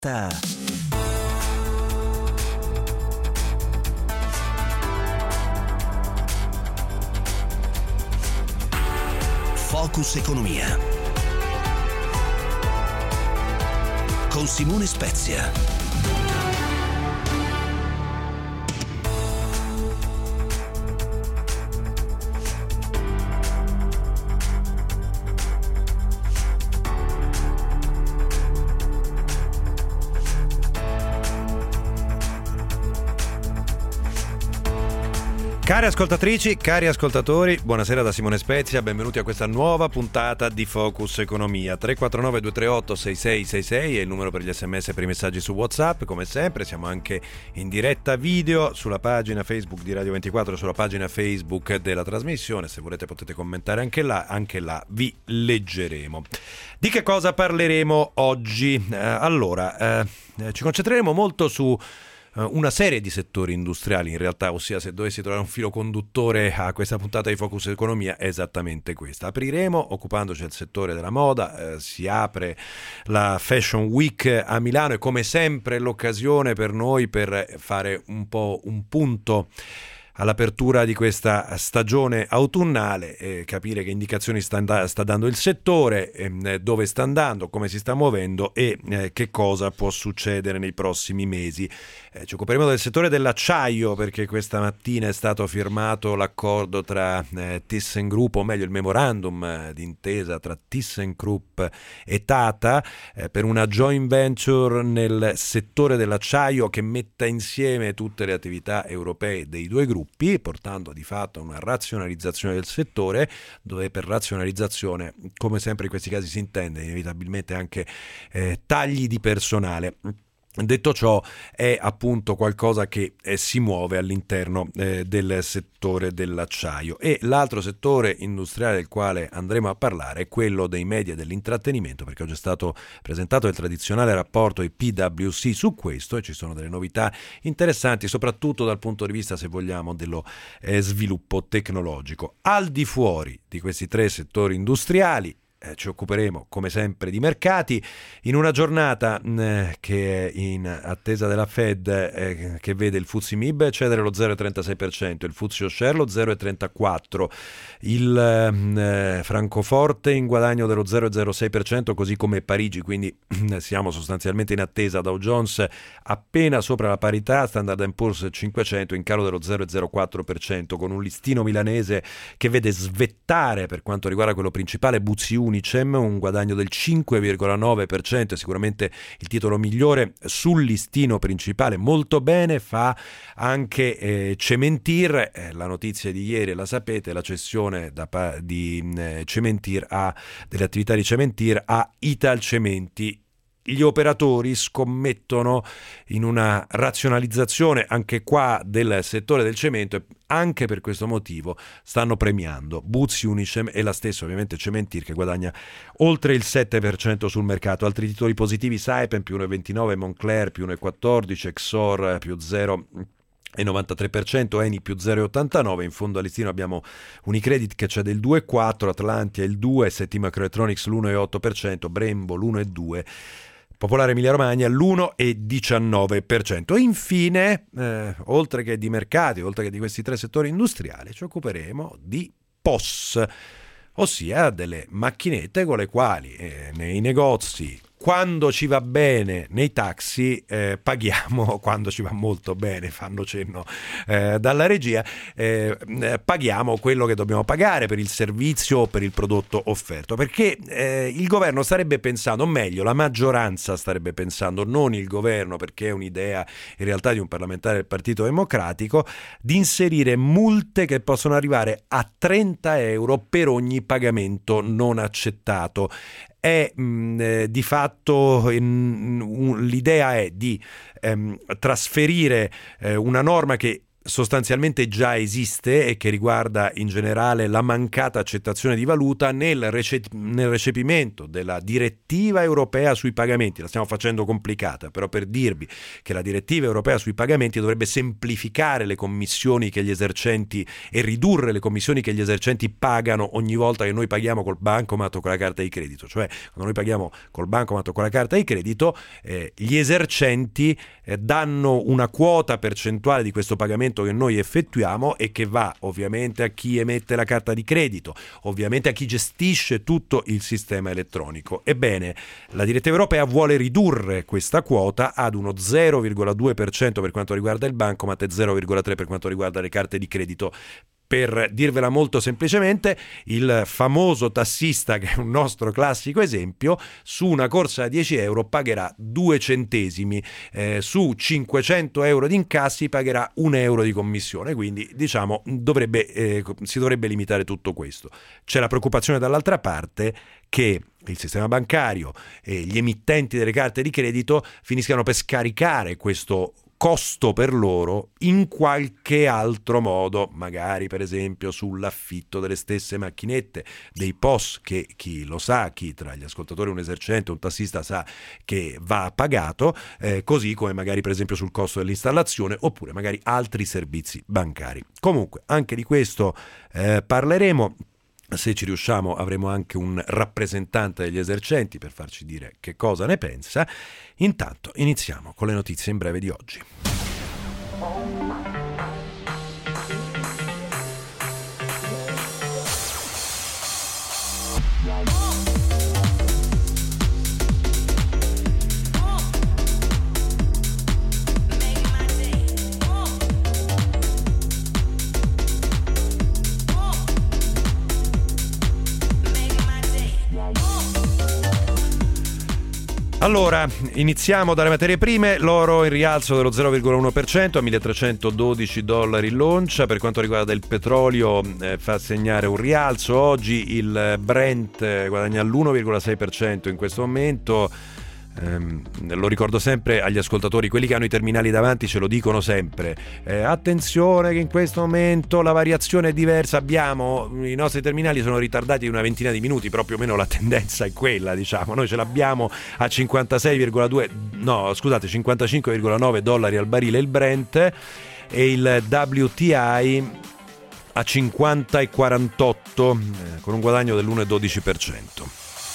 Focus Economia con Simone Spezia. Cari ascoltatrici, cari ascoltatori, buonasera da Simone Spezia, benvenuti a questa nuova puntata di Focus Economia. 349-238-6666 è il numero per gli sms e per i messaggi su WhatsApp. Come sempre siamo anche in diretta video sulla pagina Facebook di Radio 24, sulla pagina Facebook della trasmissione. Se volete potete commentare anche là vi leggeremo. Di che cosa parleremo oggi? Ci concentreremo molto su una serie di settori industriali, in realtà, ossia, se dovessi trovare un filo conduttore a questa puntata di Focus Economia è esattamente questa. Apriremo occupandoci del settore della moda, si apre la Fashion Week a Milano e come sempre l'occasione per noi per fare un po' un punto all'apertura di questa stagione autunnale, capire che indicazioni sta dando il settore, dove sta andando, come si sta muovendo e che cosa può succedere nei prossimi mesi. Ci occuperemo del settore dell'acciaio perché questa mattina è stato firmato l'accordo tra ThyssenKrupp, o meglio il memorandum d'intesa tra ThyssenKrupp e Tata per una joint venture nel settore dell'acciaio che metta insieme tutte le attività europee dei due gruppi, portando di fatto a una razionalizzazione del settore, dove per razionalizzazione, come sempre in questi casi, si intende inevitabilmente anche tagli di personale. Detto ciò, è appunto qualcosa che si muove all'interno del settore dell'acciaio. E l'altro settore industriale del quale andremo a parlare è quello dei media e dell'intrattenimento, perché oggi è stato presentato il tradizionale rapporto di PwC su questo e ci sono delle novità interessanti, soprattutto dal punto di vista, se vogliamo, dello sviluppo tecnologico. Al di fuori di questi tre settori industriali ci occuperemo come sempre di mercati in una giornata che è in attesa della Fed, che vede il FTSE MIB cedere lo 0,36%, il FTSE All-Share lo 0,34%, il Francoforte in guadagno dello 0,06%, così come Parigi, quindi siamo sostanzialmente in attesa. Dow Jones appena sopra la parità, Standard & Poor's 500 in calo dello 0,04%, con un listino milanese che vede svettare, per quanto riguarda quello principale, Buzzi Unicem, un guadagno del 5,9%, sicuramente il titolo migliore sul listino principale. Molto bene fa anche Cementir, la notizia di ieri la sapete, la cessione di Cementir delle attività di Cementir a Italcementi. Gli operatori scommettono in una razionalizzazione anche qua del settore del cemento e anche per questo motivo stanno premiando Buzzi Unicem e la stessa ovviamente Cementir, che guadagna oltre il 7% sul mercato. Altri titoli positivi: Saipem più 1,29%, Moncler più 1,14%, Exor più 0,93%, Eni più 0,89%. In fondo al listino abbiamo Unicredit che c'è del 2,4%, Atlantia il 2%, ST Microelectronics l'1,8%, Brembo l'1,2%, Popolare Emilia Romagna l'1,19%. E infine, oltre che di mercati, oltre che di questi tre settori industriali, ci occuperemo di POS, ossia delle macchinette con le quali nei negozi, quando ci va bene, nei taxi paghiamo, quando ci va molto bene, fanno cenno dalla regia, paghiamo quello che dobbiamo pagare per il servizio o per il prodotto offerto, perché il governo starebbe pensando, o meglio la maggioranza starebbe pensando, non il governo, perché è un'idea in realtà di un parlamentare del Partito Democratico, di inserire multe che possono arrivare a 30 euro per ogni pagamento non accettato. È di fatto l'idea è di trasferire una norma che sostanzialmente già esiste e che riguarda in generale la mancata accettazione di valuta nel recepimento della direttiva europea sui pagamenti. La stiamo facendo complicata, però per dirvi che la direttiva europea sui pagamenti dovrebbe semplificare le commissioni che gli esercenti e ridurre le commissioni che gli esercenti pagano ogni volta che noi paghiamo col bancomat o con la carta di credito. Cioè, quando noi paghiamo col bancomat o con la carta di credito, gli esercenti danno una quota percentuale di questo pagamento che noi effettuiamo e che va ovviamente a chi emette la carta di credito, ovviamente a chi gestisce tutto il sistema elettronico. Ebbene, la direttiva europea vuole ridurre questa quota ad uno 0,2% per quanto riguarda il bancomat e 0,3% per quanto riguarda le carte di credito. Per dirvela molto semplicemente, il famoso tassista, che è un nostro classico esempio, su una corsa da 10 euro pagherà 2 centesimi, su 500 euro di incassi pagherà 1 euro di commissione, quindi diciamo si dovrebbe limitare tutto questo. C'è la preoccupazione dall'altra parte che il sistema bancario e gli emittenti delle carte di credito finiscano per scaricare questo costo per loro in qualche altro modo, magari per esempio sull'affitto delle stesse macchinette, dei POS che chi lo sa, chi tra gli ascoltatori un esercente, un tassista sa che va pagato, così come magari per esempio sul costo dell'installazione oppure magari altri servizi bancari. Comunque anche di questo parleremo. Se ci riusciamo avremo anche un rappresentante degli esercenti per farci dire che cosa ne pensa. Intanto iniziamo con le notizie in breve di oggi. Allora, iniziamo dalle materie prime. L'oro in rialzo dello 0,1% a $1.312 l'oncia. Per quanto riguarda il petrolio fa segnare un rialzo. Oggi il Brent guadagna l'1,6% in questo momento. Lo ricordo sempre agli ascoltatori, quelli che hanno i terminali davanti ce lo dicono sempre, attenzione che in questo momento la variazione è diversa, i nostri terminali sono ritardati di una ventina di minuti, però più o meno la tendenza è quella, diciamo. Noi ce l'abbiamo a 55,9 dollari al barile il Brent e il WTI a 50,48 con un guadagno dell'1,12%.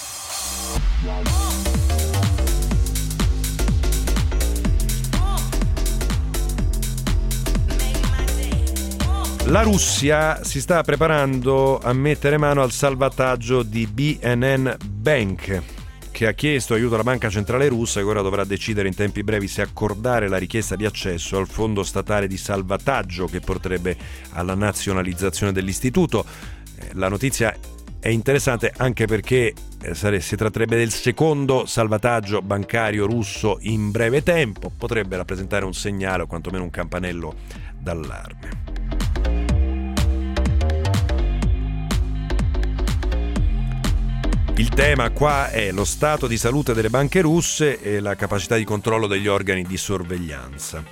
La Russia si sta preparando a mettere mano al salvataggio di BNN Bank, che ha chiesto aiuto alla banca centrale russa, che ora dovrà decidere in tempi brevi se accordare la richiesta di accesso al fondo statale di salvataggio che porterebbe alla nazionalizzazione dell'istituto. La notizia è interessante anche perché si tratterebbe del secondo salvataggio bancario russo in breve tempo, potrebbe rappresentare un segnale o quantomeno un campanello d'allarme. Il tema qua è lo stato di salute delle banche russe e la capacità di controllo degli organi di sorveglianza.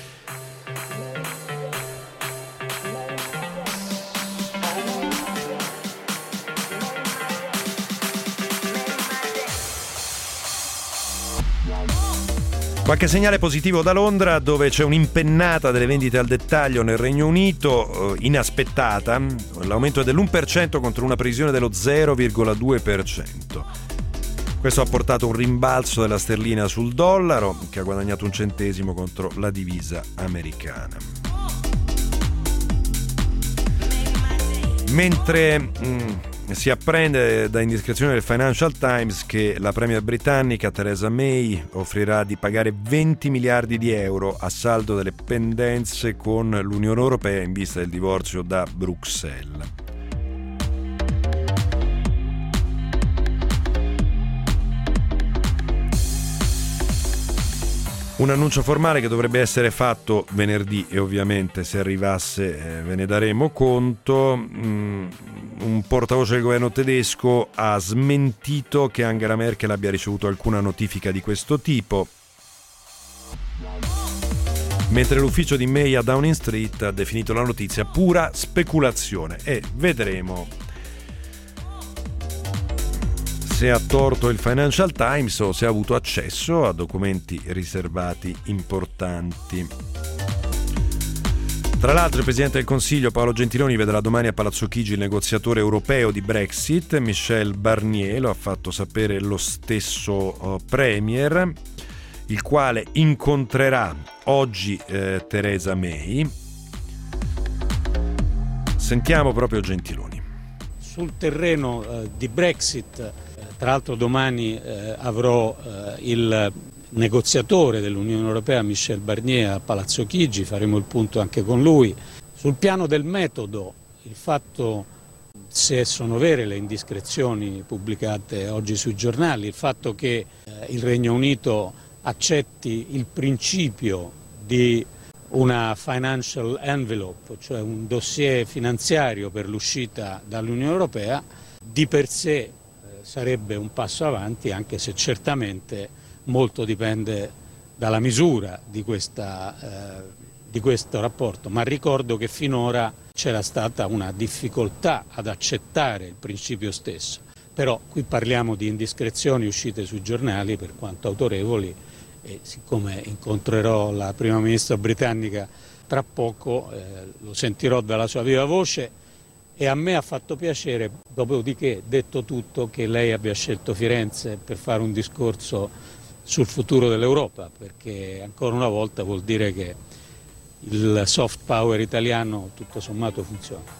Qualche segnale positivo da Londra, dove c'è un'impennata delle vendite al dettaglio nel Regno Unito, inaspettata. L'aumento è dell'1% contro una previsione dello 0,2%. Questo ha portato un rimbalzo della sterlina sul dollaro, che ha guadagnato 1 centesimo contro la divisa americana. Mentre si apprende da indiscrezioni del Financial Times che la premier britannica Theresa May offrirà di pagare 20 miliardi di euro a saldo delle pendenze con l'Unione Europea in vista del divorzio da Bruxelles. Un annuncio formale che dovrebbe essere fatto venerdì e ovviamente se arrivasse ve ne daremo conto. Un portavoce del governo tedesco ha smentito che Angela Merkel abbia ricevuto alcuna notifica di questo tipo. mentre l'ufficio di May a Downing Street ha definito la notizia pura speculazione, e vedremo se ha torto il Financial Times o se ha avuto accesso a documenti riservati importanti. Tra l'altro il Presidente del Consiglio Paolo Gentiloni vedrà domani a Palazzo Chigi il negoziatore europeo di Brexit, Michel Barnier, lo ha fatto sapere lo stesso Premier, il quale incontrerà oggi Theresa May. Sentiamo proprio Gentiloni. Sul terreno di Brexit, tra l'altro domani avrò il negoziatore dell'Unione Europea Michel Barnier a Palazzo Chigi, faremo il punto anche con lui. Sul piano del metodo, il fatto, se sono vere le indiscrezioni pubblicate oggi sui giornali, il fatto che il Regno Unito accetti il principio di una financial envelope, cioè un dossier finanziario per l'uscita dall'Unione Europea, di per sé sarebbe un passo avanti, anche se certamente molto dipende dalla misura di questo rapporto, ma ricordo che finora c'era stata una difficoltà ad accettare il principio stesso. Però qui parliamo di indiscrezioni uscite sui giornali, per quanto autorevoli, e siccome incontrerò la prima ministra britannica tra poco, lo sentirò dalla sua viva voce, e a me ha fatto piacere, dopodiché, detto tutto, che lei abbia scelto Firenze per fare un discorso sul futuro dell'Europa, perché ancora una volta vuol dire che il soft power italiano tutto sommato funziona.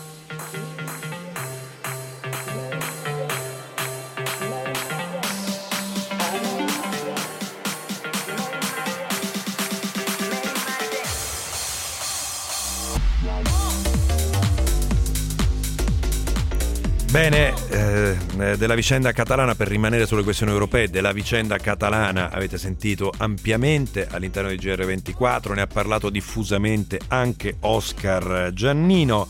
Bene, della vicenda catalana, per rimanere sulle questioni europee, della vicenda catalana avete sentito ampiamente all'interno di GR24, ne ha parlato diffusamente anche Oscar Giannino.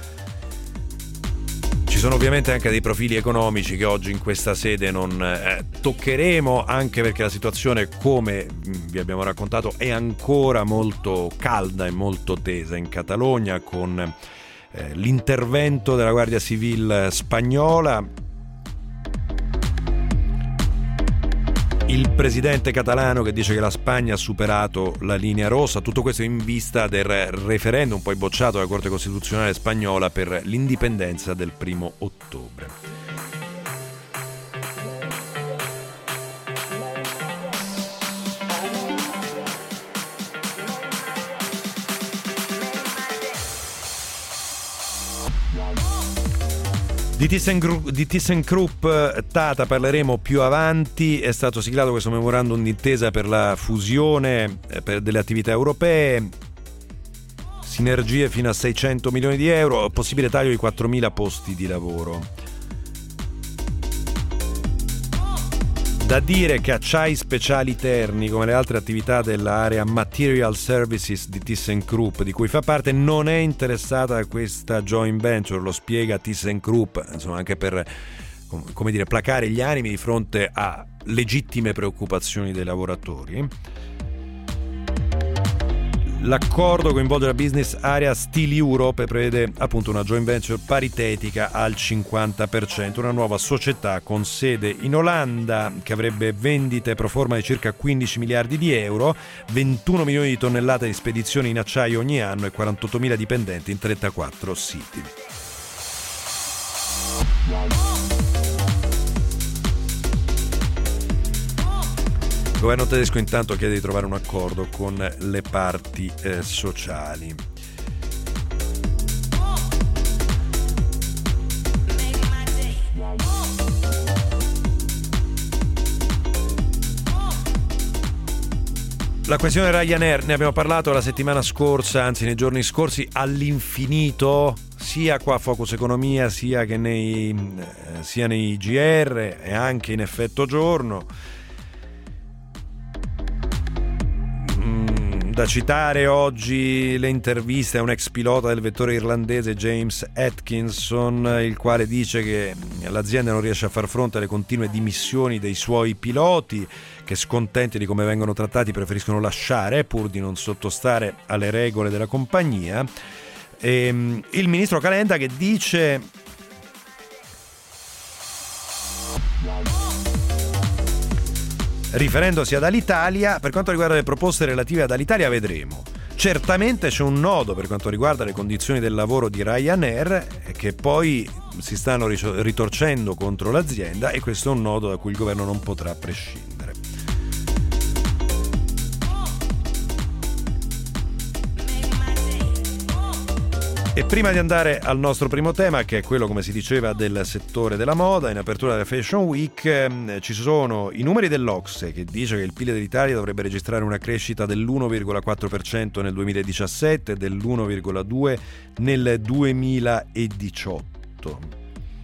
Ci sono ovviamente anche dei profili economici che oggi in questa sede non toccheremo, anche perché la situazione, come vi abbiamo raccontato, è ancora molto calda e molto tesa in Catalogna, con l'intervento della Guardia Civile spagnola, il presidente catalano che dice che la Spagna ha superato la linea rossa, tutto questo in vista del referendum poi bocciato dalla Corte Costituzionale spagnola per l'indipendenza del 1° ottobre. Di ThyssenKrupp Tata parleremo più avanti. È stato siglato questo memorandum d'intesa per la fusione delle attività europee, sinergie fino a 600 milioni di euro, possibile taglio di 4.000 posti di lavoro. Da dire che Acciai Speciali Terni, come le altre attività dell'area Material Services di ThyssenKrupp, di cui fa parte, non è interessata a questa joint venture, lo spiega ThyssenKrupp, insomma, anche per, come dire, placare gli animi di fronte a legittime preoccupazioni dei lavoratori. L'accordo coinvolge la business area Steel Europe e prevede appunto una joint venture paritetica al 50%, una nuova società con sede in Olanda che avrebbe vendite pro forma di circa 15 miliardi di euro, 21 milioni di tonnellate di spedizioni in acciaio ogni anno e 48.000 dipendenti in 34 siti. Il governo tedesco intanto chiede di trovare un accordo con le parti sociali. La questione Ryanair, ne abbiamo parlato la settimana scorsa, anzi nei giorni scorsi, all'infinito, sia qua a Focus Economia sia nei GR e anche in Effetto Giorno. Da citare oggi le interviste a un ex pilota del vettore irlandese James Atkinson, il quale dice che l'azienda non riesce a far fronte alle continue dimissioni dei suoi piloti, che scontenti di come vengono trattati preferiscono lasciare pur di non sottostare alle regole della compagnia. E il ministro Calenda che dice: riferendosi ad Alitalia, per quanto riguarda le proposte relative ad Alitalia vedremo. Certamente c'è un nodo per quanto riguarda le condizioni del lavoro di Ryanair, che poi si stanno ritorcendo contro l'azienda, e questo è un nodo da cui il governo non potrà prescindere. E prima di andare al nostro primo tema, che è quello, come si diceva, del settore della moda, in apertura della Fashion Week ci sono i numeri dell'Ocse, che dice che il PIL dell'Italia dovrebbe registrare una crescita dell'1,4% nel 2017 e dell'1,2% nel 2018.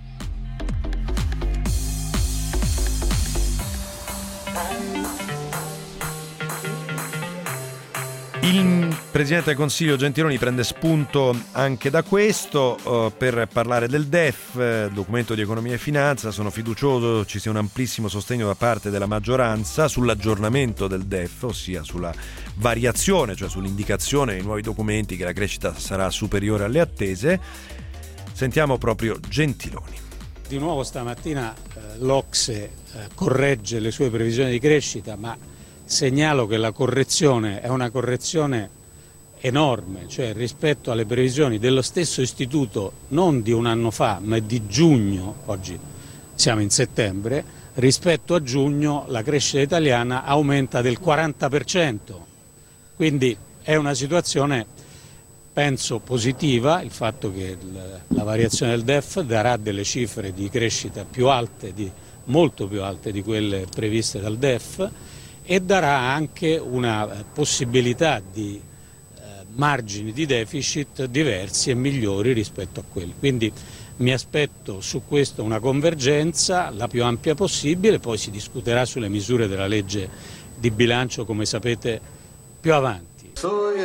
Il Presidente del Consiglio Gentiloni prende spunto anche da questo per parlare del DEF, documento di economia e finanza. Sono fiducioso ci sia un amplissimo sostegno da parte della maggioranza sull'aggiornamento del DEF, ossia sulla variazione, cioè sull'indicazione nei nuovi documenti che la crescita sarà superiore alle attese. Sentiamo proprio Gentiloni. Di nuovo stamattina l'Ocse corregge le sue previsioni di crescita, ma segnalo che la correzione è una correzione enorme, cioè rispetto alle previsioni dello stesso istituto non di un anno fa ma di giugno, oggi siamo in settembre, rispetto a giugno la crescita italiana aumenta del 40%, quindi è una situazione penso positiva, il fatto che la variazione del DEF darà delle cifre di crescita più alte, molto più alte di quelle previste dal DEF, e darà anche una possibilità di margini di deficit diversi e migliori rispetto a quelli. Quindi mi aspetto su questo una convergenza la più ampia possibile, poi si discuterà sulle misure della legge di bilancio, come sapete, più avanti.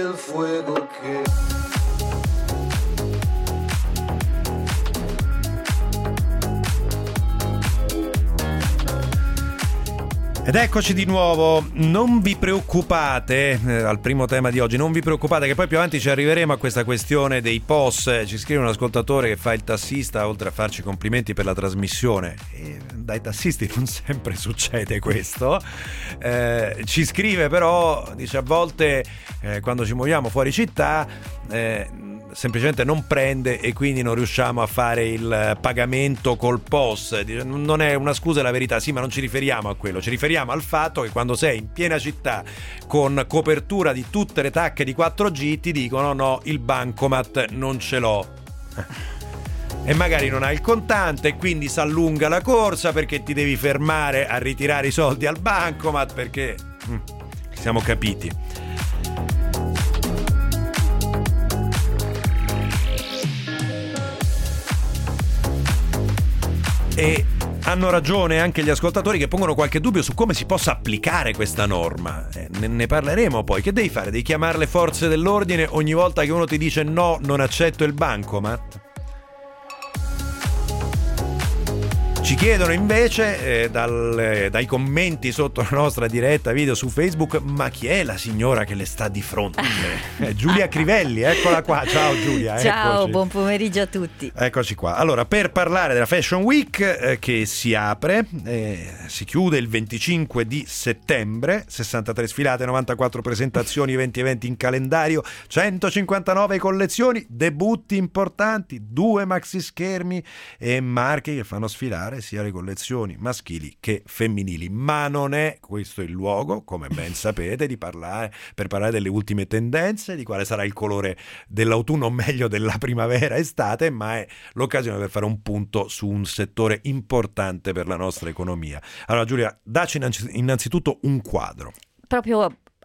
Ed eccoci di nuovo, non vi preoccupate, al primo tema di oggi, non vi preoccupate che poi più avanti ci arriveremo a questa questione dei POS. Ci scrive un ascoltatore che fa il tassista, oltre a farci complimenti per la trasmissione, e dai tassisti non sempre succede questo, ci scrive però, dice a volte quando ci muoviamo fuori città semplicemente non prende e quindi non riusciamo a fare il pagamento col POS. Non è una scusa, è la verità. Sì, ma non ci riferiamo a quello, ci riferiamo al fatto che quando sei in piena città con copertura di tutte le tacche di 4G ti dicono no, il bancomat non ce l'ho e magari non hai il contante e quindi si allunga la corsa perché ti devi fermare a ritirare i soldi al bancomat, perché siamo capiti. E hanno ragione anche gli ascoltatori che pongono qualche dubbio su come si possa applicare questa norma. Ne parleremo poi. Che devi fare? Devi chiamare le forze dell'ordine ogni volta che uno ti dice no, non accetto il bancomat? Ci chiedono invece dai commenti sotto la nostra diretta video su Facebook: ma chi è la signora che le sta di fronte? Giulia Crivelli, eccola qua. Ciao Giulia. Ciao, eccoci. Buon pomeriggio a tutti. Eccoci qua. Allora, per parlare della Fashion Week che si apre, si chiude il 25 di settembre, 63 sfilate, 94 presentazioni, 20 eventi in calendario, 159 collezioni, debutti importanti, 2 maxi schermi e marchi che fanno sfilare sia le collezioni maschili che femminili. Ma non è questo il luogo, come ben sapete, per parlare delle ultime tendenze, di quale sarà il colore dell'autunno, o meglio della primavera-estate, ma è l'occasione per fare un punto su un settore importante per la nostra economia. Allora Giulia, dacci innanzitutto un quadro. Proprio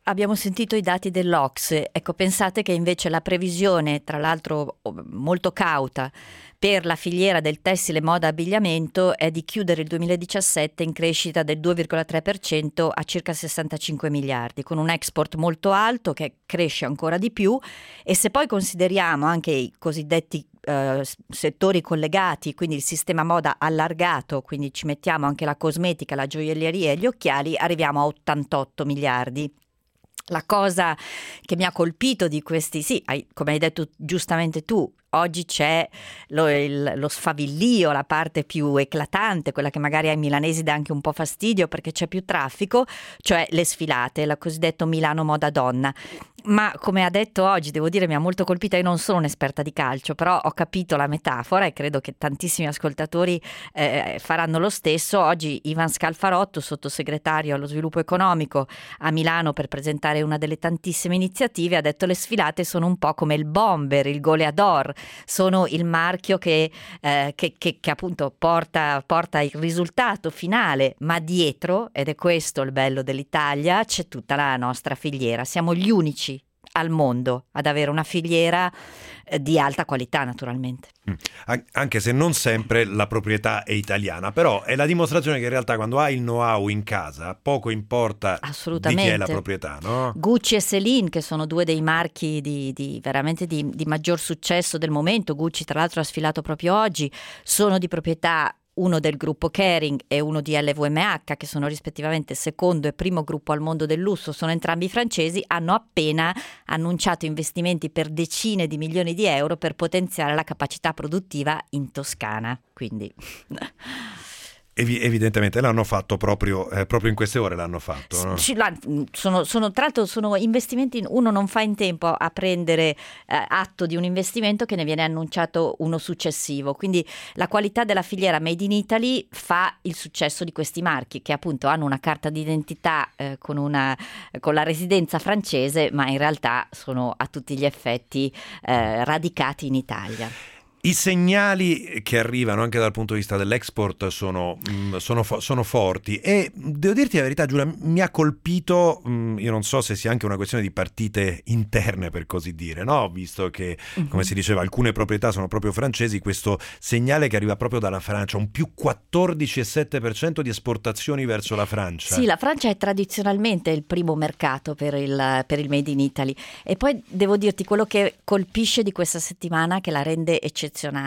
abbiamo sentito i dati dell'Ocse. Ecco, pensate che invece la previsione, tra l'altro molto cauta, per la filiera del tessile, moda, abbigliamento è di chiudere il 2017 in crescita del 2,3% a circa 65 miliardi, con un export molto alto che cresce ancora di più. E se poi consideriamo anche i cosiddetti settori collegati, quindi il sistema moda allargato, quindi ci mettiamo anche la cosmetica, la gioielleria e gli occhiali, arriviamo a 88 miliardi. La cosa che mi ha colpito di questi, come hai detto giustamente tu, oggi c'è lo sfavillio, la parte più eclatante, quella che magari ai milanesi dà anche un po' fastidio perché c'è più traffico, cioè le sfilate, la cosiddetta Milano Moda Donna. Ma come ha detto oggi, devo dire, mi ha molto colpita. Io non sono un'esperta di calcio, però ho capito la metafora e credo che tantissimi ascoltatori faranno lo stesso. Oggi Ivan Scalfarotto, sottosegretario allo sviluppo economico a Milano per presentare una delle tantissime iniziative, ha detto: le sfilate sono un po' come il bomber, il goleador, sono il marchio che appunto porta il risultato finale, ma dietro, ed è questo il bello dell'Italia, c'è tutta la nostra filiera. Siamo gli unici al mondo ad avere una filiera di alta qualità, naturalmente. Anche se non sempre la proprietà è italiana, però è la dimostrazione che in realtà quando hai il know-how in casa poco importa di chi è la proprietà, no? Gucci e Celine, che sono due dei marchi veramente di maggior successo del momento. Gucci tra l'altro ha sfilato proprio oggi, sono di proprietà uno del gruppo Kering e uno di LVMH, che sono rispettivamente secondo e primo gruppo al mondo del lusso, sono entrambi francesi, hanno appena annunciato investimenti per decine di milioni di euro per potenziare la capacità produttiva in Toscana. Quindi evidentemente l'hanno fatto proprio in queste ore l'hanno fatto, no? Tra l'altro sono investimenti, uno non fa in tempo a prendere atto di un investimento che ne viene annunciato uno successivo, quindi la qualità della filiera Made in Italy fa il successo di questi marchi, che appunto hanno una carta d'identità con la residenza francese, ma in realtà sono a tutti gli effetti radicati in Italia. I segnali che arrivano anche dal punto di vista dell'export sono forti, e devo dirti la verità, Giulia, mi ha colpito, io non so se sia anche una questione di partite interne, per così dire, no? Visto che, come si diceva, alcune proprietà sono proprio francesi, questo segnale che arriva proprio dalla Francia, un più 14,7% di esportazioni verso la Francia. Sì, la Francia è tradizionalmente il primo mercato per il Made in Italy, e poi devo dirti quello che colpisce di questa settimana, che la rende eccezionale,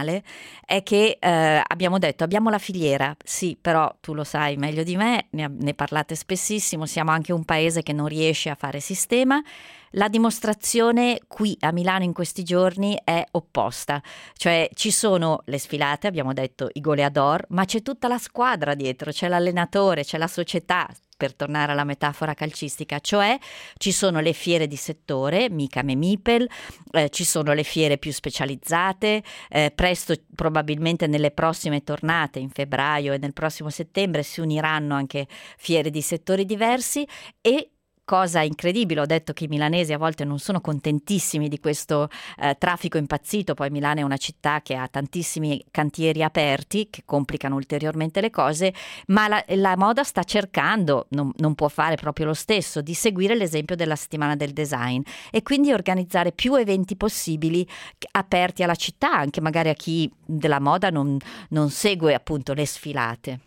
è che abbiamo detto abbiamo la filiera, sì, però tu lo sai meglio di me, ne parlate spessissimo, siamo anche un paese che non riesce a fare sistema. La dimostrazione qui a Milano in questi giorni è opposta, cioè ci sono le sfilate, abbiamo detto i goleador, ma c'è tutta la squadra dietro, c'è l'allenatore, c'è la società, per tornare alla metafora calcistica, cioè ci sono le fiere di settore, Micam e Mipel, ci sono le fiere più specializzate, presto probabilmente nelle prossime tornate in febbraio e nel prossimo settembre si uniranno anche fiere di settori diversi. E cosa incredibile, ho detto che i milanesi a volte non sono contentissimi di questo traffico impazzito, poi Milano è una città che ha tantissimi cantieri aperti che complicano ulteriormente le cose, ma la moda sta cercando, non può fare proprio lo stesso, di seguire l'esempio della settimana del design e quindi organizzare più eventi possibili aperti alla città, anche magari a chi della moda non segue appunto le sfilate.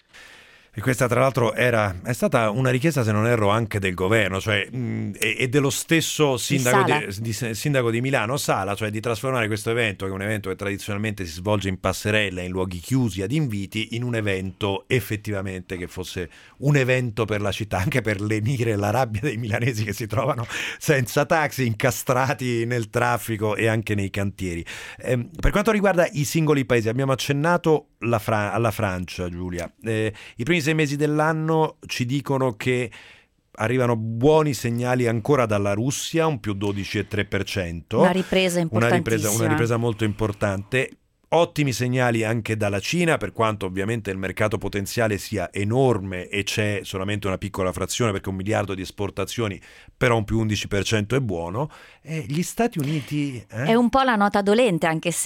E questa tra l'altro è stata una richiesta, se non erro, anche del governo, cioè e dello stesso sindaco di Milano, Sala, cioè di trasformare questo evento, che è un evento che tradizionalmente si svolge in passerella, in luoghi chiusi ad inviti, in un evento effettivamente che fosse un evento per la città, anche per lenire la rabbia dei milanesi che si trovano senza taxi, incastrati nel traffico e anche nei cantieri. Per quanto riguarda i singoli paesi, abbiamo accennato alla Francia, Giulia. I primi 6 mesi dell'anno ci dicono che arrivano buoni segnali ancora dalla Russia, un più 12,3%. Una ripresa importantissima. Una ripresa molto importante. Ottimi segnali anche dalla Cina, per quanto ovviamente il mercato potenziale sia enorme e c'è solamente una piccola frazione, perché 1 miliardo di esportazioni, però un più 11% è buono. E gli Stati Uniti... È un po' la nota dolente, anche se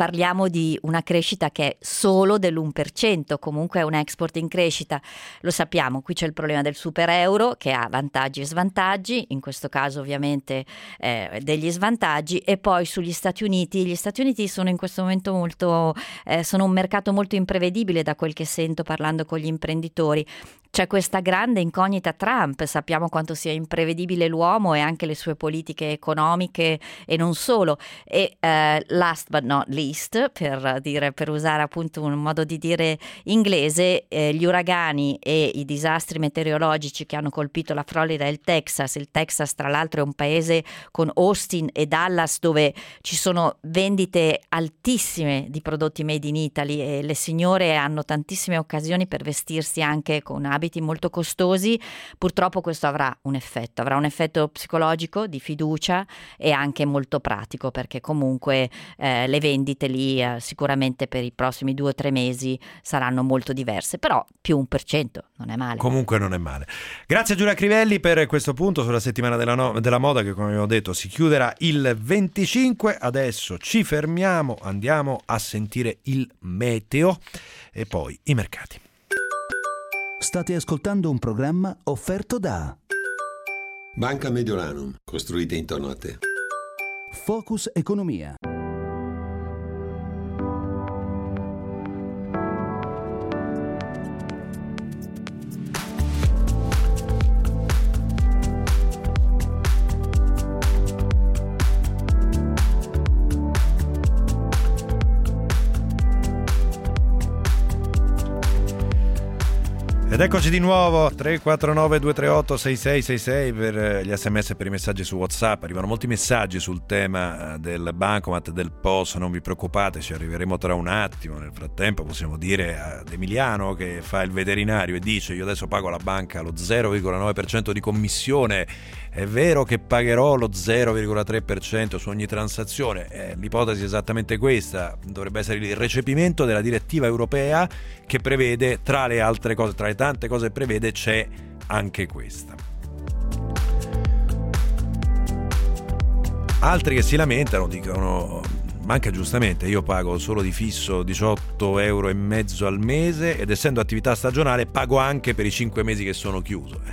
parliamo di una crescita che è solo dell'1%, comunque è un export in crescita, lo sappiamo. Qui c'è il problema del super euro che ha vantaggi e svantaggi, in questo caso ovviamente degli svantaggi, e poi sugli Stati Uniti. Gli Stati Uniti sono in questo momento sono un mercato molto imprevedibile, da quel che sento parlando con gli imprenditori. C'è questa grande incognita Trump, sappiamo quanto sia imprevedibile l'uomo e anche le sue politiche economiche e non solo. E last but not least, per usare appunto un modo di dire inglese, gli uragani e i disastri meteorologici che hanno colpito la Florida e il Texas. Il Texas tra l'altro è un paese con Austin e Dallas dove ci sono vendite altissime di prodotti made in Italy e le signore hanno tantissime occasioni per vestirsi anche con abiti molto costosi. Purtroppo questo avrà un effetto psicologico, di fiducia, e anche molto pratico, perché comunque le vendite lì sicuramente per i prossimi 2 o 3 mesi saranno molto diverse, però più 1% non è male. Comunque non è male. Grazie a Giulia Crivelli per questo punto sulla settimana della moda, che come abbiamo detto si chiuderà il 25. Adesso ci fermiamo, andiamo a sentire il meteo e poi i mercati. State ascoltando un programma offerto da Banca Mediolanum, costruite intorno a te. Focus Economia. Ed eccoci di nuovo, 349-238-6666 per gli sms e per i messaggi su WhatsApp. Arrivano molti messaggi sul tema del bancomat, del POS, non vi preoccupate, ci arriveremo tra un attimo. Nel frattempo possiamo dire ad Emiliano, che fa il veterinario e dice: io adesso pago alla banca lo 0,9% di commissione, è vero che pagherò lo 0,3% su ogni transazione? L'ipotesi è esattamente questa, dovrebbe essere il recepimento della direttiva europea che prevede, tra le altre cose, tra le tante cose che prevede, c'è anche questa. Altri che si lamentano dicono: ma anche giustamente, io pago solo di fisso 18,5 € al mese ed essendo attività stagionale pago anche per i 5 mesi che sono chiuso.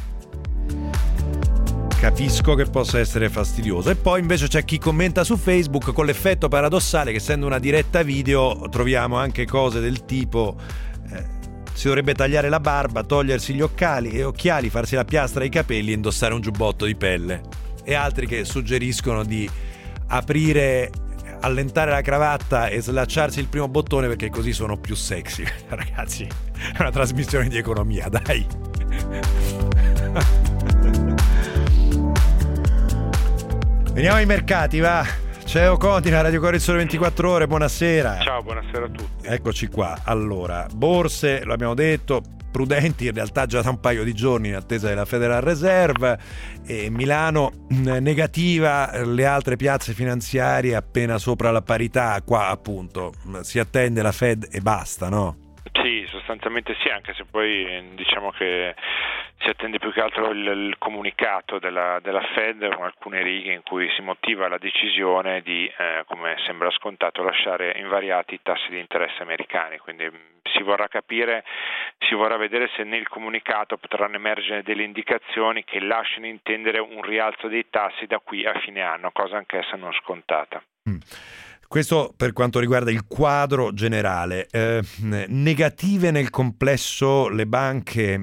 Capisco che possa essere fastidioso. E poi invece c'è chi commenta su Facebook con l'effetto paradossale che, essendo una diretta video, troviamo anche cose del tipo si dovrebbe tagliare la barba, togliersi gli occhiali, farsi la piastra ai capelli e indossare un giubbotto di pelle. E altri che suggeriscono di allentare la cravatta e slacciarsi il primo bottone perché così sono più sexy. Ragazzi, è una trasmissione di economia, dai. Veniamo ai mercati, va. C'è Ocondina, Radio Corriere Sole 24 Ore, buonasera. Ciao, buonasera a tutti. Eccoci qua. Allora, borse, lo abbiamo detto, prudenti in realtà già da un paio di giorni in attesa della Federal Reserve, e Milano negativa, le altre piazze finanziarie appena sopra la parità. Qua appunto si attende la Fed e basta, no? Sì, sostanzialmente sì, anche se poi diciamo che si attende più che altro il comunicato della Fed, con alcune righe in cui si motiva la decisione di, come sembra scontato, lasciare invariati i tassi di interesse americani. Quindi si vorrà vedere se nel comunicato potranno emergere delle indicazioni che lasciano intendere un rialzo dei tassi da qui a fine anno, cosa anch'essa non scontata. Questo per quanto riguarda il quadro generale. Negative nel complesso le banche,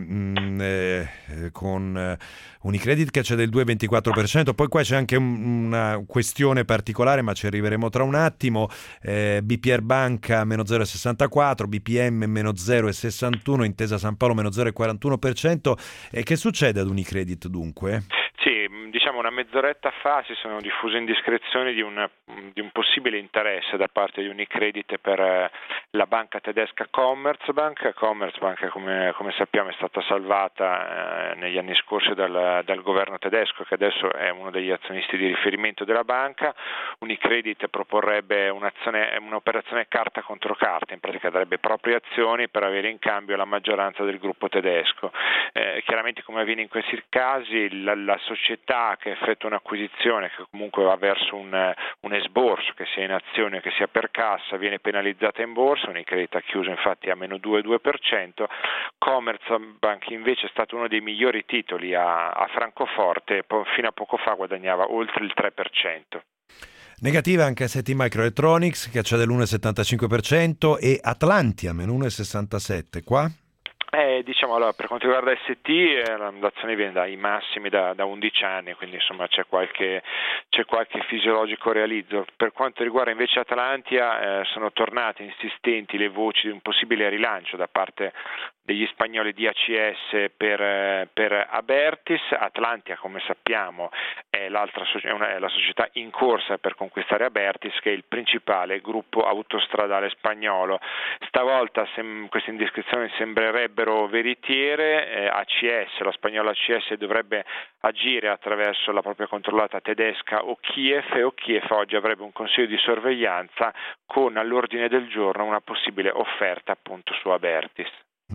con Unicredit che c'è del 2,24%, poi qua c'è anche una questione particolare, ma ci arriveremo tra un attimo. BPR Banca meno 0,64%, BPM meno 0,61%, Intesa San Paolo meno 0,41%. E che succede ad Unicredit dunque? Sì, diciamo una mezz'oretta fa si sono diffuse indiscrezioni di un possibile interesse da parte di Unicredit per la banca tedesca Commerzbank. Commerzbank, come sappiamo, è stata salvata negli anni scorsi dal governo tedesco, che adesso è uno degli azionisti di riferimento della banca. Unicredit proporrebbe un'operazione carta contro carta, in pratica darebbe proprie azioni per avere in cambio la maggioranza del gruppo tedesco. Chiaramente, come avviene in questi casi, la società che effettua un'acquisizione, che comunque va verso un l'esborso, che sia in azione che sia per cassa, viene penalizzata in borsa. Unicredit ha chiuso infatti a meno 2,2%, Commerzbank invece è stato uno dei migliori titoli a Francoforte, fino a poco fa guadagnava oltre il 3%. Negativa anche ST Microelectronics, che cede l'1,75%, e Atlantia meno 1,67%. Qua? Allora, per quanto riguarda ST, l'azione viene dai massimi da 11 anni, quindi insomma c'è qualche fisiologico realizzo. Per quanto riguarda invece Atlantia, sono tornate insistenti le voci di un possibile rilancio da parte degli spagnoli di ACS per Abertis. Atlantia, come sappiamo, è la società in corsa per conquistare Abertis, che è il principale gruppo autostradale spagnolo. Stavolta queste indiscrezioni sembrerebbero veritiere. ACS, la spagnola ACS, dovrebbe agire attraverso la propria controllata tedesca OKIF, e OKIF oggi avrebbe un consiglio di sorveglianza con all'ordine del giorno una possibile offerta appunto su Abertis.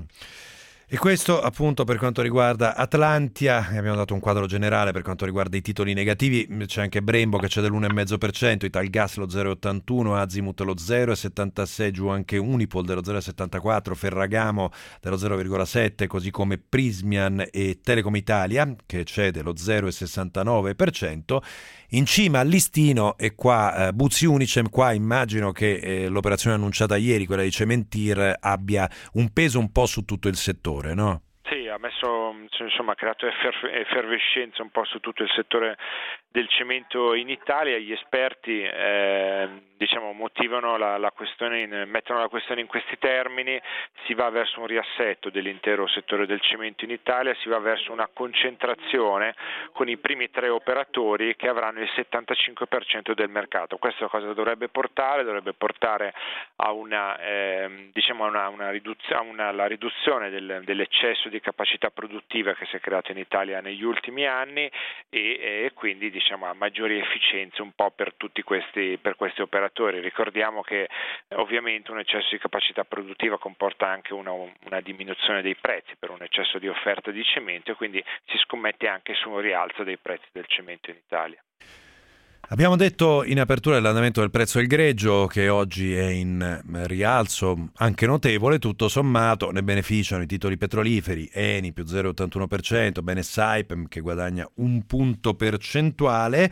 E questo appunto per quanto riguarda Atlantia. Abbiamo dato un quadro generale per quanto riguarda i titoli negativi. C'è anche Brembo che c'è dell'1,5%, Italgas lo 0,81%, Azimut lo 0,76%, giù anche Unipol dello 0,74%, Ferragamo dello 0,7%, così come Prysmian e Telecom Italia che cede lo 0,69%. In cima al listino e qua Buzzi Unicem. Qua immagino che l'operazione annunciata ieri, quella di Cementir, abbia un peso un po' su tutto il settore, no? Sì, ha creato effervescenza un po' su tutto il settore del cemento in Italia. Gli esperti motivano la questione, mettono la questione in questi termini: si va verso un riassetto dell'intero settore del cemento in Italia, si va verso una concentrazione con i primi 3 operatori che avranno il 75% del mercato. Questo cosa dovrebbe portare? Dovrebbe portare a la riduzione dell'eccesso di capacità produttiva che si è creato in Italia negli ultimi anni e quindi a maggiori efficienze un po' per tutti questi operatori. Ricordiamo che ovviamente un eccesso di capacità produttiva comporta anche una diminuzione dei prezzi per un eccesso di offerta di cemento, e quindi si scommette anche su un rialzo dei prezzi del cemento in Italia. Abbiamo detto in apertura dell'andamento del prezzo del greggio, che oggi è in rialzo anche notevole. Tutto sommato ne beneficiano i titoli petroliferi, Eni più 0,81%, bene Saipem che guadagna un punto percentuale,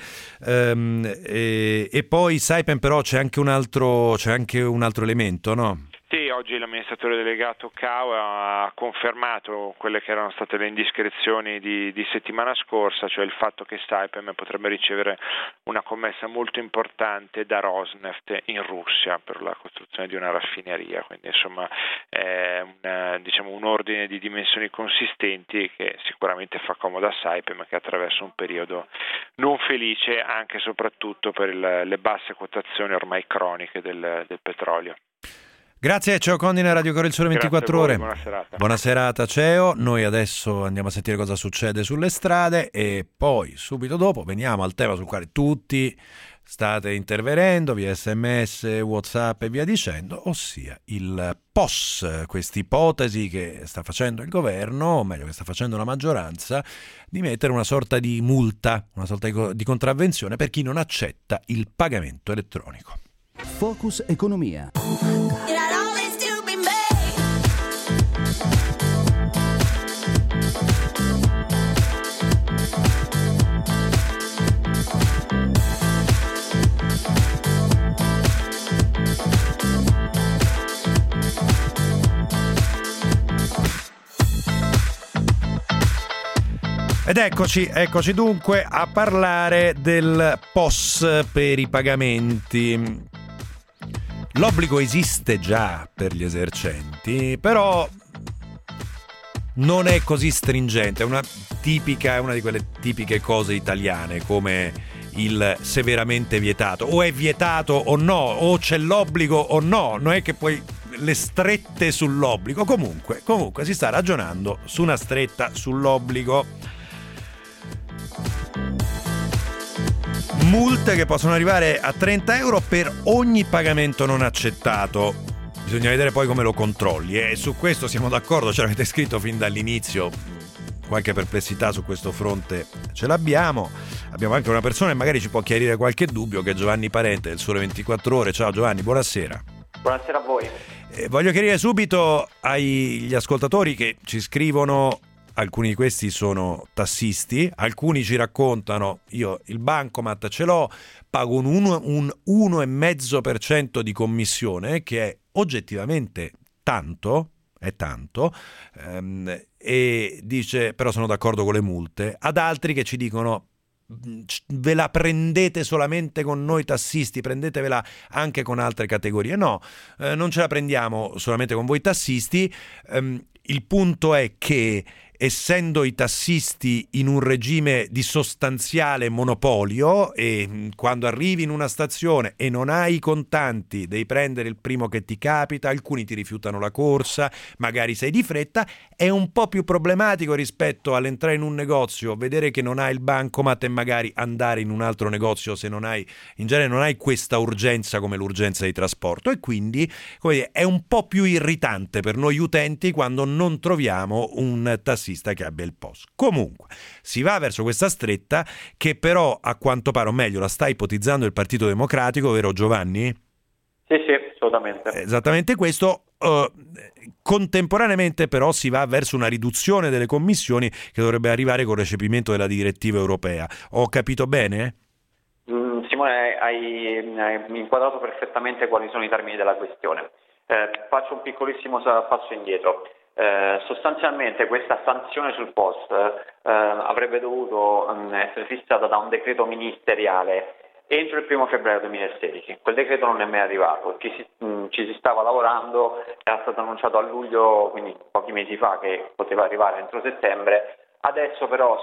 e poi Saipem però c'è anche un altro elemento, no? Sì, oggi l'amministratore delegato Cao ha confermato quelle che erano state le indiscrezioni di settimana scorsa, cioè il fatto che Saipem potrebbe ricevere una commessa molto importante da Rosneft in Russia per la costruzione di una raffineria. Quindi insomma è un ordine di dimensioni consistenti che sicuramente fa comodo a Saipem, che attraversa un periodo non felice anche e soprattutto per le basse quotazioni ormai croniche del petrolio. Grazie, Ceo Condina, Radio Corriere Sole 24 Ore. Buona serata. Buona serata, Ceo. Noi adesso andiamo a sentire cosa succede sulle strade e poi subito dopo veniamo al tema sul quale tutti state intervenendo via SMS, WhatsApp e via dicendo, ossia il POS, questa ipotesi che sta facendo il governo, o meglio che sta facendo la maggioranza, di mettere una sorta di multa, una sorta di contravvenzione per chi non accetta il pagamento elettronico. Focus Economia. Ed eccoci dunque a parlare del POS per i pagamenti. L'obbligo esiste già per gli esercenti, però non è così stringente, è una di quelle tipiche cose italiane, come il severamente vietato, o è vietato o no, o c'è l'obbligo o no, non è che poi le strette sull'obbligo, comunque si sta ragionando su una stretta sull'obbligo. Multe che possono arrivare a 30 euro per ogni pagamento non accettato. Bisogna vedere poi come lo controlli, e su questo siamo d'accordo, ce l'avete scritto fin dall'inizio. qualche perplessità su questo fronte ce l'abbiamo. Abbiamo anche una persona che magari ci può chiarire qualche dubbio, che è Giovanni Parente del Sole 24 Ore. Ciao Giovanni, buonasera. Buonasera a voi. Voglio chiarire subito agli ascoltatori che ci scrivono, alcuni di questi sono tassisti, alcuni ci raccontano: io il bancomat ce l'ho, pago un 1,5% di commissione, che è oggettivamente tanto, e dice però sono d'accordo con le multe. Ad altri che ci dicono: ve la prendete solamente con noi tassisti, prendetevela anche con altre categorie. No, non ce la prendiamo solamente con voi tassisti. Il punto è che, essendo i tassisti in un regime di sostanziale monopolio, e quando arrivi in una stazione e non hai i contanti devi prendere il primo che ti capita, alcuni ti rifiutano la corsa, magari sei di fretta, è un po' più problematico rispetto all'entrare in un negozio, vedere che non hai il bancomat e magari andare in un altro negozio se non hai, in genere non hai questa urgenza come l'urgenza di trasporto, e quindi, come dire, è un po' più irritante per noi utenti quando non troviamo un tassista che abbia il POS. Comunque si va verso questa stretta che però, a quanto pare, o meglio, la sta ipotizzando il Partito Democratico, vero Giovanni? Sì, assolutamente. Esattamente questo. Contemporaneamente però si va verso una riduzione delle commissioni che dovrebbe arrivare col recepimento della direttiva europea. Ho capito bene? Simone, hai inquadrato perfettamente quali sono i termini della questione. Faccio un piccolissimo passo indietro. Sostanzialmente questa sanzione sul POS avrebbe dovuto essere fissata da un decreto ministeriale entro il 1 febbraio 2016. Quel decreto non è mai arrivato, ci si stava lavorando, era stato annunciato a luglio, quindi pochi mesi fa, che poteva arrivare entro settembre. Adesso però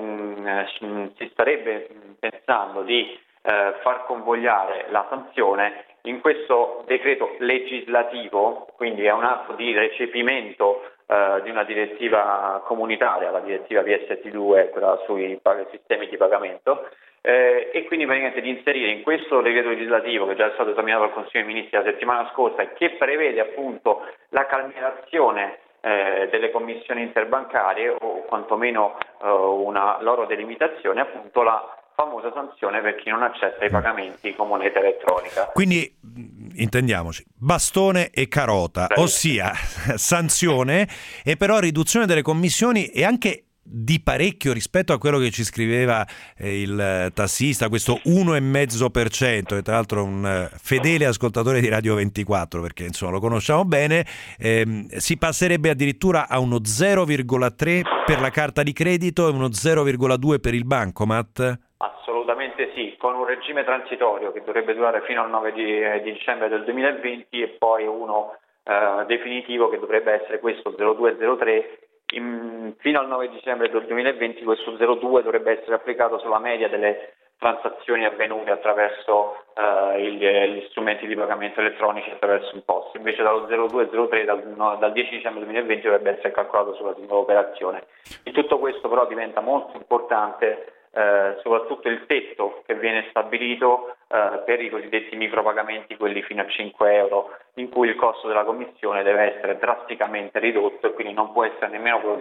si starebbe pensando di far convogliare la sanzione in questo decreto legislativo, quindi è un atto di recepimento di una direttiva comunitaria, la direttiva PST2, quella sui sistemi di pagamento, e quindi praticamente di inserire in questo decreto legislativo, che già è stato esaminato dal Consiglio dei Ministri la settimana scorsa e che prevede appunto la calmierazione delle commissioni interbancarie, o quantomeno una loro delimitazione, appunto la famosa sanzione per chi non accetta i pagamenti con moneta elettronica. Quindi intendiamoci, bastone e carota, ossia sanzione e però riduzione delle commissioni, e anche di parecchio rispetto a quello che ci scriveva il tassista, questo 1,5%, e tra l'altro un fedele ascoltatore di Radio 24, perché insomma lo conosciamo bene. Si passerebbe addirittura a uno 0,3 per la carta di credito e uno 0,2 per il bancomat? Assolutamente sì, con un regime transitorio che dovrebbe durare fino al 9 di dicembre del 2020 e poi uno definitivo che dovrebbe essere questo 0203. Fino al 9 dicembre del 2020 questo 02 dovrebbe essere applicato sulla media delle transazioni avvenute attraverso gli strumenti di pagamento elettronici, attraverso il POS. Invece dallo 0203 dal 10 dicembre 2020 dovrebbe essere calcolato sulla singola operazione. In tutto questo però diventa molto importante soprattutto il tetto che viene stabilito per i cosiddetti micropagamenti, quelli fino a 5 euro, in cui il costo della commissione deve essere drasticamente ridotto, e quindi non può essere nemmeno quello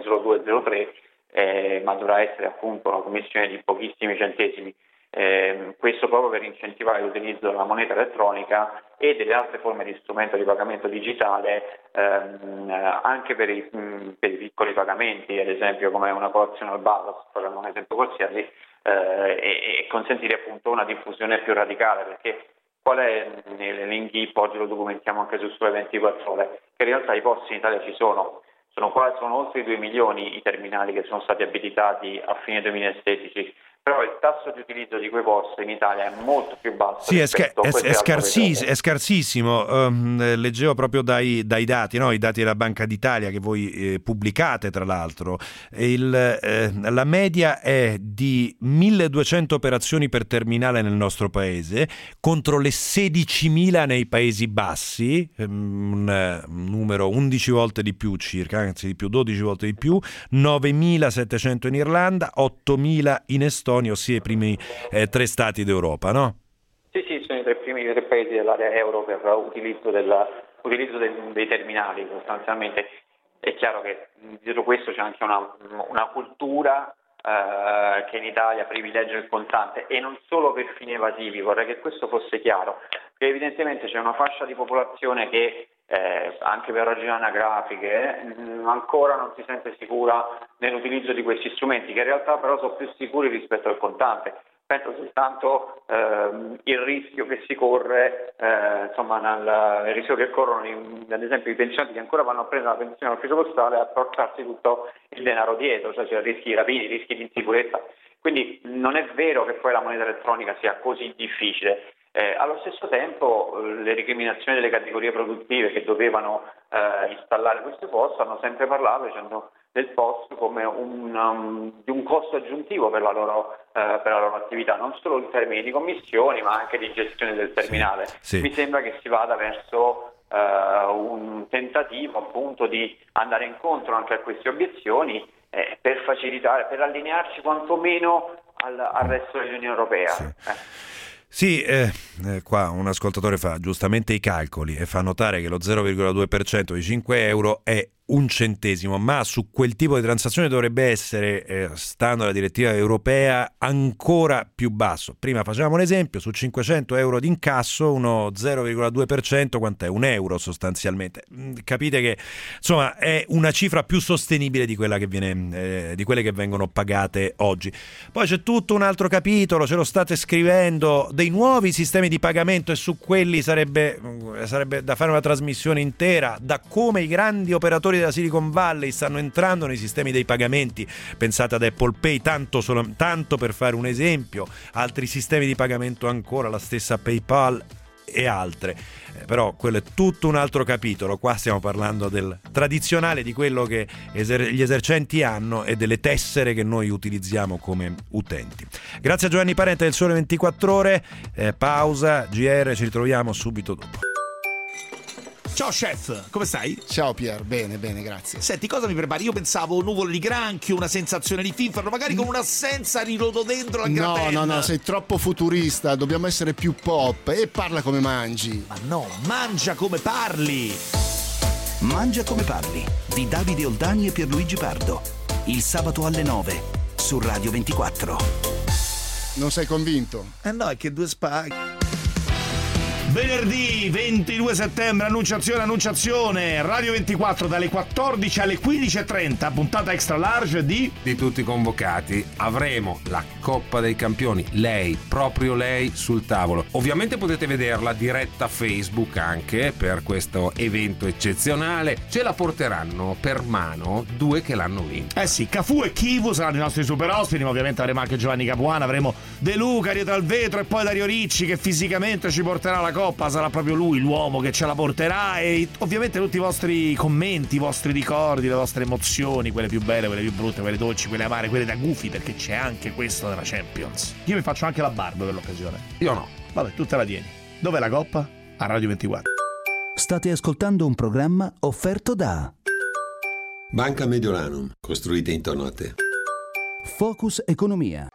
0203, ma dovrà essere appunto una commissione di pochissimi centesimi. Questo proprio per incentivare l'utilizzo della moneta elettronica e delle altre forme di strumento di pagamento digitale, anche per i piccoli pagamenti, ad esempio come una colazione al bar, per un esempio qualsiasi, e consentire appunto una diffusione più radicale, perché qual è l'inghippo? Oggi lo documentiamo anche su Sole 24 Ore, che in realtà i POS in Italia ci sono oltre 2 milioni i terminali che sono stati abilitati a fine 2016, però il tasso di utilizzo di quei POS in Italia è molto più basso. Sì, è scarsissimo. Leggevo proprio dai dati, no? I dati della Banca d'Italia che voi pubblicate, tra l'altro. La media è di 1200 operazioni per terminale nel nostro paese, contro le 16.000 nei Paesi Bassi, un numero 11 volte di più circa, anzi di più, 12 volte di più, 9.700 in Irlanda, 8.000 in Estonia, ossia i primi 3 stati d'Europa, no? Sì, sono i tre paesi dell'area euro per utilizzo dei terminali sostanzialmente. è chiaro che dietro questo c'è anche una cultura che in Italia privilegia il contante, e non solo per fini evasivi, vorrei che questo fosse chiaro, che evidentemente c'è una fascia di popolazione che anche per ragioni anagrafiche ancora non si sente sicura nell'utilizzo di questi strumenti, che in realtà però sono più sicuri rispetto al contante. Penso soltanto il rischio che si corre, il rischio che corrono ad esempio i pensionati che ancora vanno a prendere la pensione all'ufficio postale a portarsi tutto il denaro dietro, cioè rischi di rapine, rischi di insicurezza. Quindi non è vero che poi la moneta elettronica sia così difficile. Allo stesso tempo le recriminazioni delle categorie produttive che dovevano installare queste POS hanno sempre parlato dicendo del POS come di un costo aggiuntivo per la loro attività, non solo in termini di commissioni ma anche di gestione del terminale. Sì. Mi sembra che si vada verso un tentativo appunto di andare incontro anche a queste obiezioni per facilitare, per allinearci quantomeno al resto dell'Unione Europea. Sì, qua un ascoltatore fa giustamente i calcoli e fa notare che lo 0,2% di 5 euro è un centesimo, ma su quel tipo di transazione dovrebbe essere, stando alla direttiva europea, ancora più basso. Prima facevamo l'esempio, su 500 euro di incasso uno 0,2% quant'è? Un euro sostanzialmente. Capite che insomma è una cifra più sostenibile di quella che viene, di quelle che vengono pagate oggi. Poi c'è tutto un altro capitolo, ce lo state scrivendo, dei nuovi sistemi di pagamento, e su quelli sarebbe da fare una trasmissione intera, da come i grandi operatori della Silicon Valley stanno entrando nei sistemi dei pagamenti. Pensate ad Apple Pay, tanto per fare un esempio, altri sistemi di pagamento ancora, la stessa PayPal e altre, però quello è tutto un altro capitolo. Qua stiamo parlando del tradizionale, di quello che gli esercenti hanno e delle tessere che noi utilizziamo come utenti. Grazie a Giovanni Parente del Sole 24 Ore. Pausa, GR, ci ritroviamo subito dopo. Ciao chef, come stai? Ciao Pier, bene, grazie. Senti, cosa mi prepari? Io pensavo nuvole di granchio, una sensazione di finferro, magari con un'assenza di rododendro al gratin. No, sei troppo futurista, dobbiamo essere più pop, e parla come mangi. Ma no, mangia come parli. Mangia come parli, di Davide Oldani e Pierluigi Pardo. Il sabato alle 9 su Radio 24. Non sei convinto? No, è che due spaghi. Venerdì 22 settembre, annunciazione, Radio 24 dalle 14 alle 15.30, puntata extra large di tutti i convocati. Avremo la Coppa dei Campioni, proprio lei sul tavolo. Ovviamente potete vederla diretta Facebook anche per questo evento eccezionale. Ce la porteranno per mano due che l'hanno vinta. Sì, Cafu e Kivu saranno i nostri super ospiti, ma ovviamente avremo anche Giovanni Capuano, avremo De Luca dietro al vetro e poi Dario Ricci che fisicamente ci porterà la Coppa. Sarà proprio lui l'uomo che ce la porterà, e ovviamente tutti i vostri commenti, i vostri ricordi, le vostre emozioni, quelle più belle, quelle più brutte, quelle dolci, quelle amare, quelle da gufi, perché c'è anche questo della Champions. Io mi faccio anche la barba per l'occasione. Io no. Vabbè, tu te la tieni. Dov'è la Coppa? A Radio 24. State ascoltando un programma offerto da Banca Mediolanum, costruite intorno a te. Focus Economia.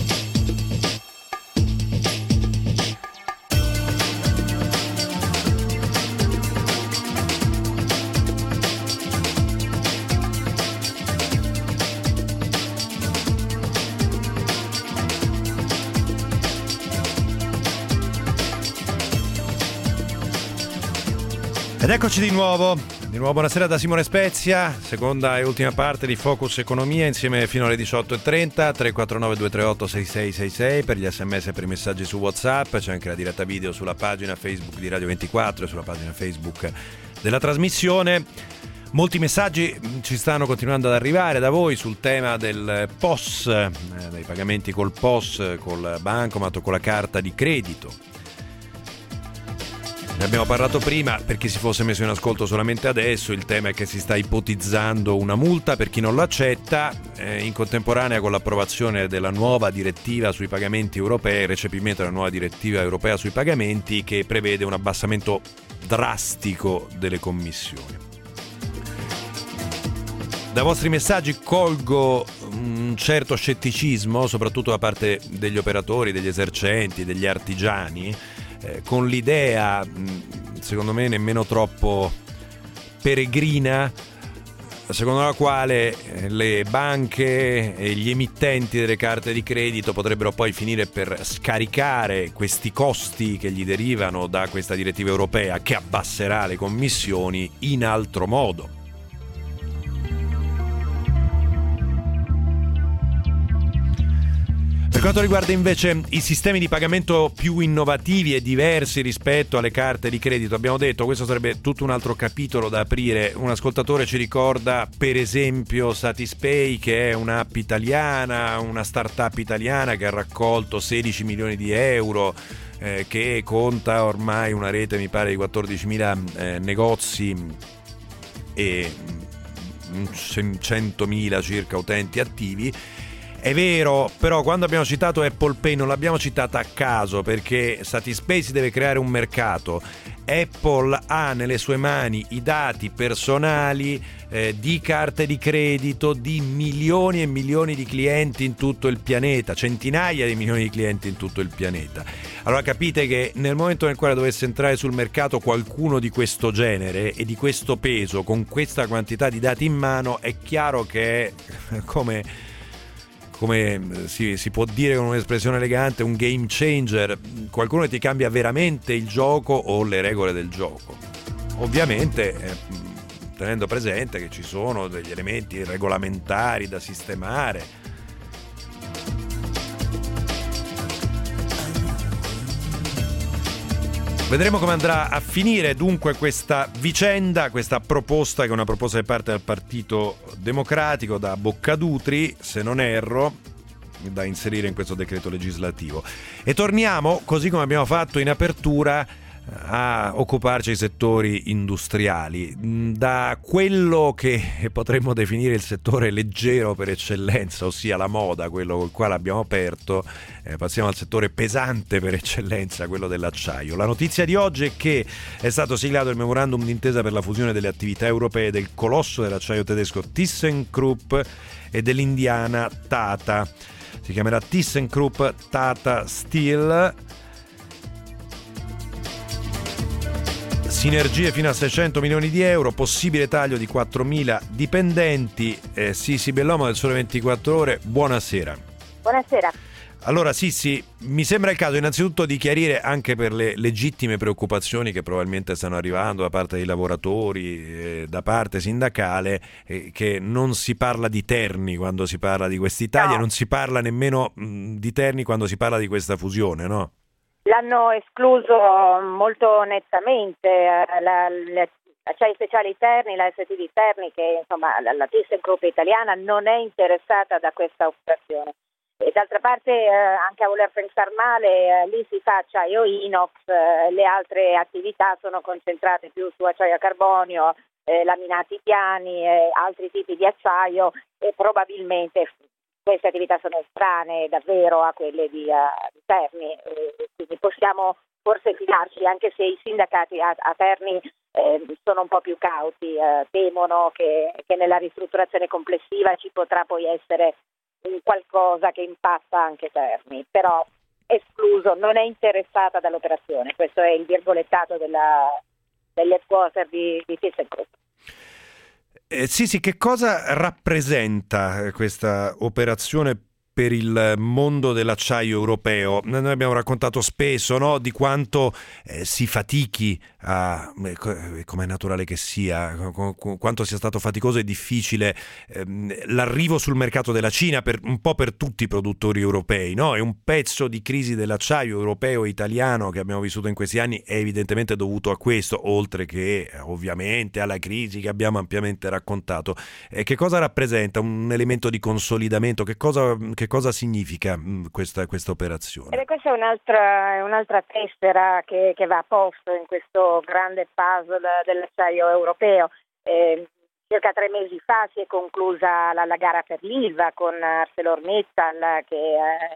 Ed eccoci di nuovo buonasera da Simone Spezia, seconda e ultima parte di Focus Economia, insieme fino alle 18.30, 349 238 6666 per gli sms e per i messaggi su WhatsApp. C'è anche la diretta video sulla pagina Facebook di Radio 24 e sulla pagina Facebook della trasmissione. Molti messaggi ci stanno continuando ad arrivare da voi sul tema del POS, dei pagamenti col POS, col bancomat o con la carta di credito. Ne abbiamo parlato prima, per chi si fosse messo in ascolto solamente adesso. Il tema è che si sta ipotizzando una multa per chi non lo accetta, in contemporanea con l'approvazione della nuova direttiva sui pagamenti europei, il recepimento della nuova direttiva europea sui pagamenti, che prevede un abbassamento drastico delle commissioni. Da vostri messaggi colgo un certo scetticismo, soprattutto da parte degli operatori, degli esercenti, degli artigiani, con l'idea, secondo me nemmeno troppo peregrina, secondo la quale le banche e gli emittenti delle carte di credito potrebbero poi finire per scaricare questi costi che gli derivano da questa direttiva europea, che abbasserà le commissioni, in altro modo. Per quanto riguarda invece i sistemi di pagamento più innovativi e diversi rispetto alle carte di credito, abbiamo detto questo sarebbe tutto un altro capitolo da aprire. Un ascoltatore ci ricorda per esempio Satispay, che è un'app italiana, una startup italiana che ha raccolto 16 milioni di euro, che conta ormai una rete mi pare di 14.000 negozi e 100.000 circa utenti attivi. È vero, però quando abbiamo citato Apple Pay non l'abbiamo citata a caso, perché Satispay si deve creare un mercato. Apple ha nelle sue mani i dati personali di carte di credito di milioni e milioni di clienti in tutto il pianeta, centinaia di milioni di clienti in tutto il pianeta. Allora capite che nel momento nel quale dovesse entrare sul mercato qualcuno di questo genere e di questo peso, con questa quantità di dati in mano, è chiaro che è come si può dire con un'espressione elegante, un game changer, qualcuno che ti cambia veramente il gioco o le regole del gioco. Ovviamente tenendo presente che ci sono degli elementi regolamentari da sistemare. Vedremo come andrà a finire dunque questa vicenda, questa proposta, che è una proposta che parte dal Partito Democratico, da Boccadutri, se non erro, da inserire in questo decreto legislativo. E torniamo, così come abbiamo fatto in apertura, a occuparci dei settori industriali, da quello che potremmo definire il settore leggero per eccellenza, ossia la moda, quello col quale abbiamo aperto, passiamo al settore pesante per eccellenza, quello dell'acciaio. La notizia di oggi è che è stato siglato il memorandum d'intesa per la fusione delle attività europee del colosso dell'acciaio tedesco ThyssenKrupp e dell'indiana Tata. Si chiamerà ThyssenKrupp Tata Steel. Sinergie fino a 600 milioni di euro, possibile taglio di 4.000 dipendenti. Sisi Bellomo del Sole 24 Ore, buonasera. Buonasera. Allora Sisi, mi sembra il caso innanzitutto di chiarire, anche per le legittime preoccupazioni che probabilmente stanno arrivando da parte dei lavoratori, da parte sindacale, che non si parla di terni quando si parla di quest'Italia, no. Non si parla nemmeno di terni quando si parla di questa fusione, no? L'hanno escluso molto nettamente l'acciaio speciale Terni, la ST di Terni, che insomma la ThyssenKrupp italiana non è interessata da questa operazione. E d'altra parte anche a voler pensare male, lì si fa acciaio inox, le altre attività sono concentrate più su acciaio a carbonio, laminati piani, altri tipi di acciaio, e probabilmente queste attività sono estranee davvero a quelle di Terni, quindi possiamo forse fidarci, anche se i sindacati a Terni sono un po' più cauti, temono che nella ristrutturazione complessiva ci potrà poi essere qualcosa che impatta anche Terni, però escluso, non è interessata dall'operazione. Questo è il virgolettato degli headquarter di ThyssenKrupp. Sì, che cosa rappresenta questa operazione per il mondo dell'acciaio europeo? Noi abbiamo raccontato spesso, no, di quanto si fatichi, come è naturale che sia, quanto sia stato faticoso e difficile l'arrivo sul mercato della Cina un po' per tutti i produttori europei, no? È un pezzo di crisi dell'acciaio europeo e italiano che abbiamo vissuto in questi anni è evidentemente dovuto a questo, oltre che ovviamente alla crisi che abbiamo ampiamente raccontato. Che cosa rappresenta? Un elemento di consolidamento? Che cosa significa questa operazione? Questa è un'altra tessera che va a posto in questo grande puzzle dell'acciaio europeo. Circa 3 mesi fa si è conclusa la gara per l'Ilva con ArcelorMittal, che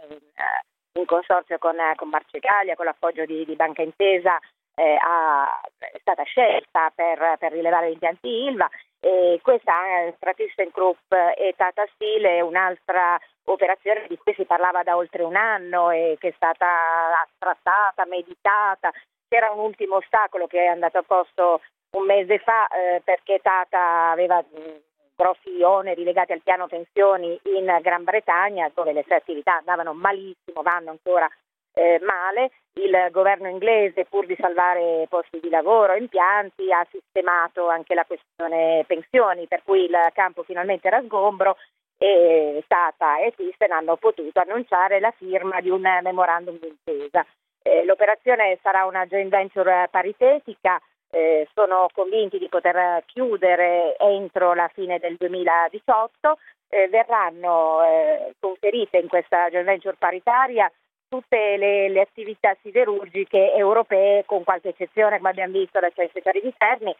in consorzio con Marcegaglia, con l'appoggio di Banca Intesa, è stata scelta per rilevare gli impianti Ilva. E questa tra ThyssenKrupp e Tata Steel è un'altra operazione di cui si parlava da oltre un anno e che è stata trattata, meditata. C'era un ultimo ostacolo che è andato a posto un mese fa, perché Tata aveva grossi oneri legati al piano pensioni in Gran Bretagna, dove le sue attività andavano malissimo, vanno ancora male. Il governo inglese, pur di salvare posti di lavoro, impianti, ha sistemato anche la questione pensioni, per cui il campo finalmente era sgombro e Tata e Thyssen hanno potuto annunciare la firma di un memorandum d'intesa. L'operazione sarà una joint venture paritetica, sono convinti di poter chiudere entro la fine del 2018, verranno conferite in questa joint venture paritaria tutte le attività siderurgiche europee, con qualche eccezione, come abbiamo visto, la Acciai Speciali di Terni,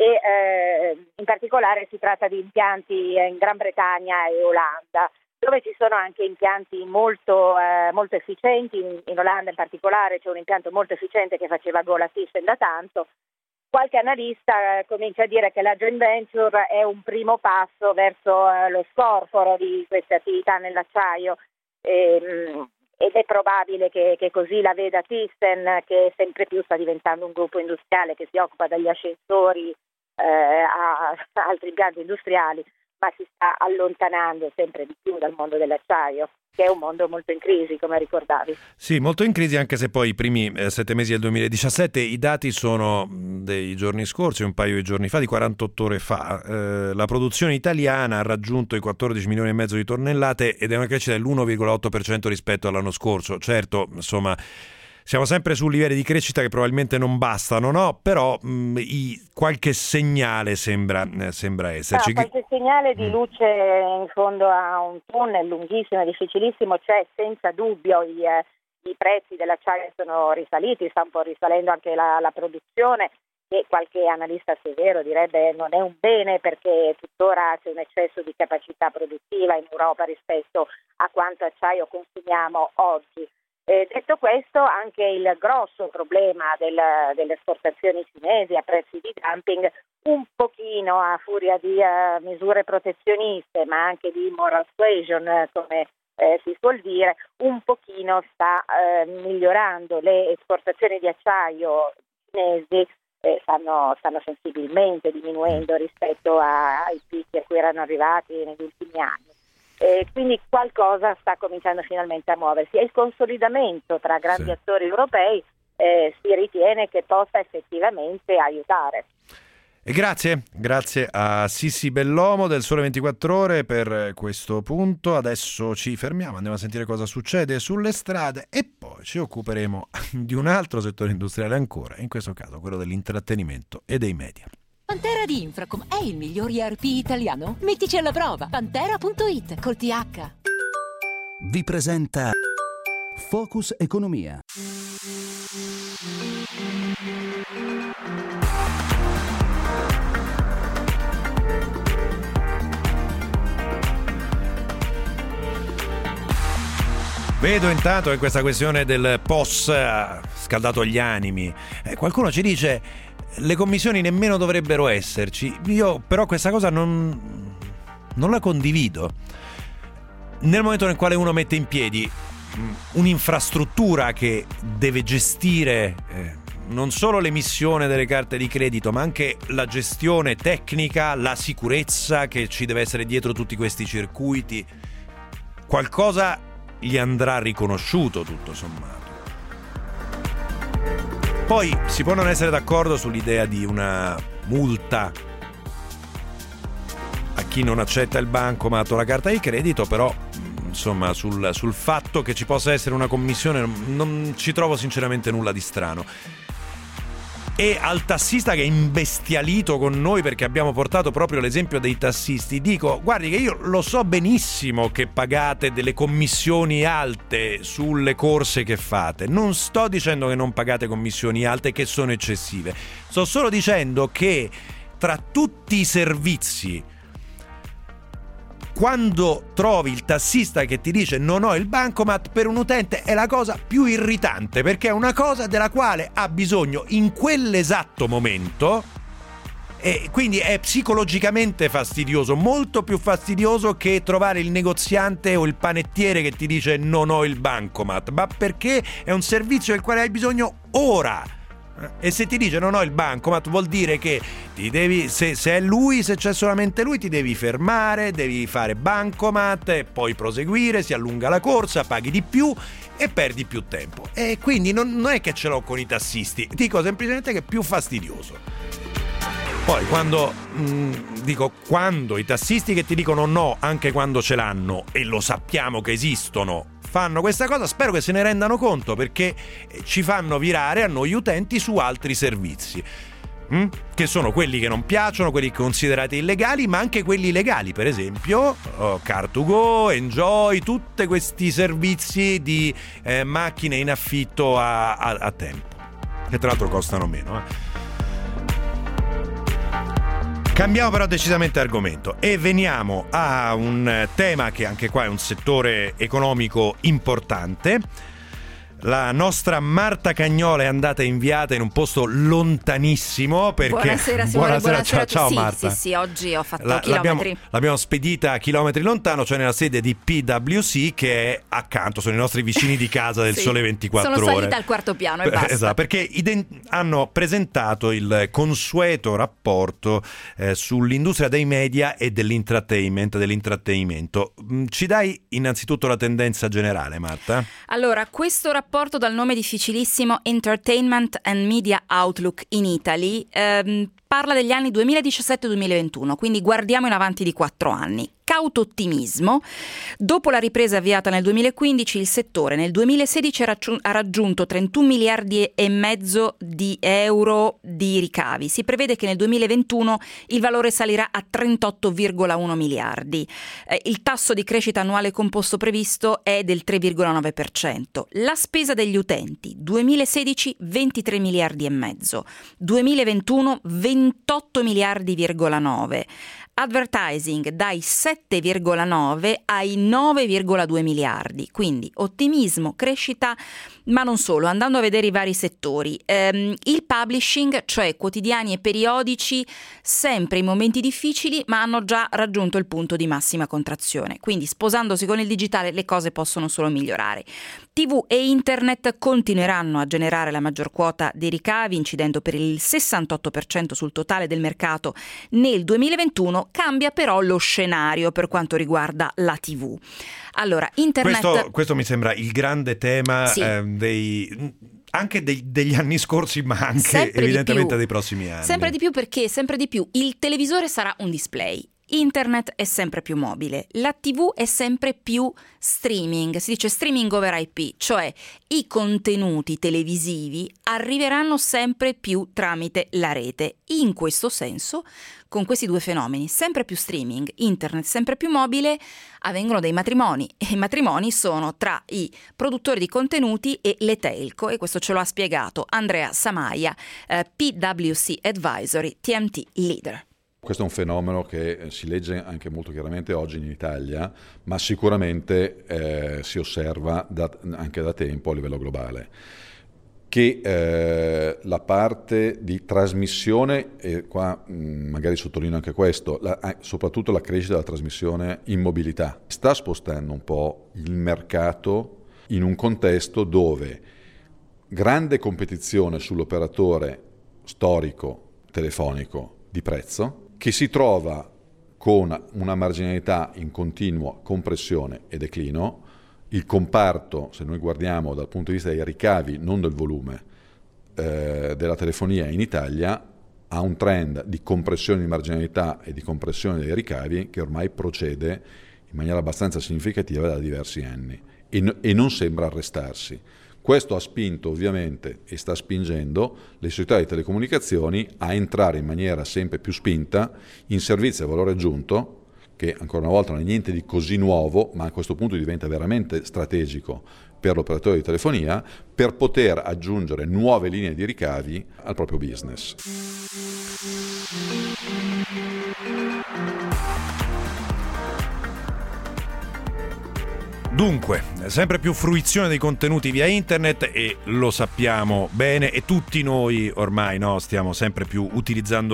e in particolare si tratta di impianti in Gran Bretagna e Olanda, dove ci sono anche impianti molto efficienti. In Olanda in particolare c'è un impianto molto efficiente che faceva gola Thyssen da tanto. Qualche analista comincia a dire che la joint venture è un primo passo verso lo scorporo di queste attività nell'acciaio, ed è probabile che così la veda Thyssen, che sempre più sta diventando un gruppo industriale che si occupa dagli ascensori a altri impianti industriali, ma si sta allontanando sempre di più dal mondo dell'acciaio, che è un mondo molto in crisi, come ricordavi. Sì, molto in crisi, anche se poi i primi 7 mesi del 2017, i dati sono dei giorni scorsi, un paio di giorni fa, di 48 ore fa. La produzione italiana ha raggiunto i 14 milioni e mezzo di tonnellate ed è una crescita dell'1,8% rispetto all'anno scorso. Certo, insomma, siamo sempre su livelli di crescita che probabilmente non bastano, no? Però qualche segnale sembra esserci. Qualche segnale di luce in fondo a un tunnel lunghissimo e difficilissimo c'è, senza dubbio. I prezzi dell'acciaio sono risaliti, sta un po' risalendo anche la produzione, che qualche analista severo direbbe non è un bene, perché tuttora c'è un eccesso di capacità produttiva in Europa rispetto a quanto acciaio consumiamo oggi. Detto questo, anche il grosso problema delle esportazioni cinesi a prezzi di dumping, un pochino a furia di misure protezioniste, ma anche di moral suasion, come si suol dire, un pochino sta migliorando. Le esportazioni di acciaio cinesi stanno sensibilmente diminuendo rispetto ai picchi a cui erano arrivati negli ultimi anni. Quindi qualcosa sta cominciando finalmente a muoversi, e il consolidamento tra grandi attori europei si ritiene che possa effettivamente aiutare. E grazie a Sissi Bellomo del Sole 24 Ore per questo punto. Adesso ci fermiamo, andiamo a sentire cosa succede sulle strade e poi ci occuperemo di un altro settore industriale ancora, in questo caso quello dell'intrattenimento e dei media. Pantera di Infracom è il miglior ERP italiano? Mettici alla prova. Pantera.it col TH. Vi presenta Focus Economia. Vedo intanto che questa questione del POS ha scaldato gli animi. Qualcuno ci dice le commissioni nemmeno dovrebbero esserci. Io però questa cosa non la condivido. Nel momento nel quale uno mette in piedi un'infrastruttura che deve gestire non solo l'emissione delle carte di credito, ma anche la gestione tecnica, la sicurezza che ci deve essere dietro tutti questi circuiti, qualcosa gli andrà riconosciuto, tutto sommato. Poi si può non essere d'accordo sull'idea di una multa a chi non accetta il bancomat o la carta di credito, però insomma sul fatto che ci possa essere una commissione non ci trovo sinceramente nulla di strano. E al tassista che è imbestialito con noi perché abbiamo portato proprio l'esempio dei tassisti, dico: guardi che io lo so benissimo che pagate delle commissioni alte sulle corse che fate, non sto dicendo che non pagate commissioni alte che sono eccessive, sto solo dicendo che tra tutti i servizi, quando trovi il tassista che ti dice non ho il bancomat, per un utente è la cosa più irritante, perché è una cosa della quale ha bisogno in quell'esatto momento e quindi è psicologicamente fastidioso, molto più fastidioso che trovare il negoziante o il panettiere che ti dice non ho il bancomat, ma perché è un servizio del quale hai bisogno ora. E se ti dice non ho il bancomat, vuol dire che ti devi, se è lui, se c'è solamente lui, ti devi fermare, devi fare bancomat e poi proseguire, si allunga la corsa, paghi di più e perdi più tempo. E quindi non è che ce l'ho con i tassisti, dico semplicemente che è più fastidioso. Poi quando i tassisti che ti dicono no anche quando ce l'hanno, e lo sappiamo che esistono, fanno questa cosa, spero che se ne rendano conto, perché ci fanno virare a noi utenti su altri servizi, che sono quelli che non piacciono, quelli considerati illegali, ma anche quelli legali, per esempio Car2Go, Enjoy, tutti questi servizi di macchine in affitto a tempo, che tra l'altro costano meno. Cambiamo però decisamente argomento e veniamo a un tema che anche qua è un settore economico importante. La nostra Marta Cagnola è andata inviata in un posto lontanissimo perché... Buonasera Simone, buonasera. Ciao Marta. Sì, oggi ho fatto chilometri. L'abbiamo spedita a chilometri lontano, cioè nella sede di PwC, che è accanto, sono i nostri vicini di casa del Sole 24 Ore. Sono salita al quarto piano e basta. Esatto, perché hanno presentato il consueto rapporto sull'industria dei media e dell'intrattenimento. Ci dai innanzitutto la tendenza generale, Marta? Allora, questo rapporto dal nome difficilissimo Entertainment and Media Outlook in Italy parla degli anni 2017-2021, quindi guardiamo in avanti di 4 anni. Cauto ottimismo. Dopo la ripresa avviata nel 2015, il settore nel 2016 ha raggiunto 31 miliardi e mezzo di euro di ricavi. Si prevede che nel 2021 il valore salirà a 38,1 miliardi. Il tasso di crescita annuale composto previsto è del 3,9%. La spesa degli utenti 2016 23 miliardi e mezzo, 2021 28 miliardi,9. Advertising dai 7,9 ai 9,2 miliardi, quindi ottimismo, crescita, ma non solo, andando a vedere i vari settori. Il publishing, cioè quotidiani e periodici, sempre in momenti difficili, ma hanno già raggiunto il punto di massima contrazione, quindi sposandosi con il digitale le cose possono solo migliorare. TV e internet continueranno a generare la maggior quota dei ricavi, incidendo per il 68% sul totale del mercato nel 2021. Cambia però lo scenario per quanto riguarda la TV. Allora, internet... Questo mi sembra il grande tema, sì, anche degli anni scorsi, ma anche sempre evidentemente dei prossimi anni. Sempre di più, perché sempre di più il televisore sarà un display. Internet è sempre più mobile, la TV è sempre più streaming, si dice streaming over IP, cioè i contenuti televisivi arriveranno sempre più tramite la rete. In questo senso, con questi due fenomeni, sempre più streaming, internet sempre più mobile, avvengono dei matrimoni, e i matrimoni sono tra i produttori di contenuti e le telco, e questo ce lo ha spiegato Andrea Samaia, PwC Advisory, TMT Leader. Questo è un fenomeno che si legge anche molto chiaramente oggi in Italia, ma sicuramente si osserva anche da tempo a livello globale, che la parte di trasmissione, e qua magari sottolineo anche questo, soprattutto la crescita della trasmissione in mobilità, sta spostando un po' il mercato in un contesto dove grande competizione sull'operatore storico telefonico di prezzo, che si trova con una marginalità in continua compressione e declino. Il comparto, se noi guardiamo dal punto di vista dei ricavi, non del volume, della telefonia in Italia, ha un trend di compressione di marginalità e di compressione dei ricavi che ormai procede in maniera abbastanza significativa da diversi anni e non sembra arrestarsi. Questo ha spinto ovviamente e sta spingendo le società di telecomunicazioni a entrare in maniera sempre più spinta in servizi a valore aggiunto, che ancora una volta non è niente di così nuovo, ma a questo punto diventa veramente strategico per l'operatore di telefonia, per poter aggiungere nuove linee di ricavi al proprio business. Dunque, sempre più fruizione dei contenuti via internet, e lo sappiamo bene, e tutti noi ormai stiamo sempre più utilizzando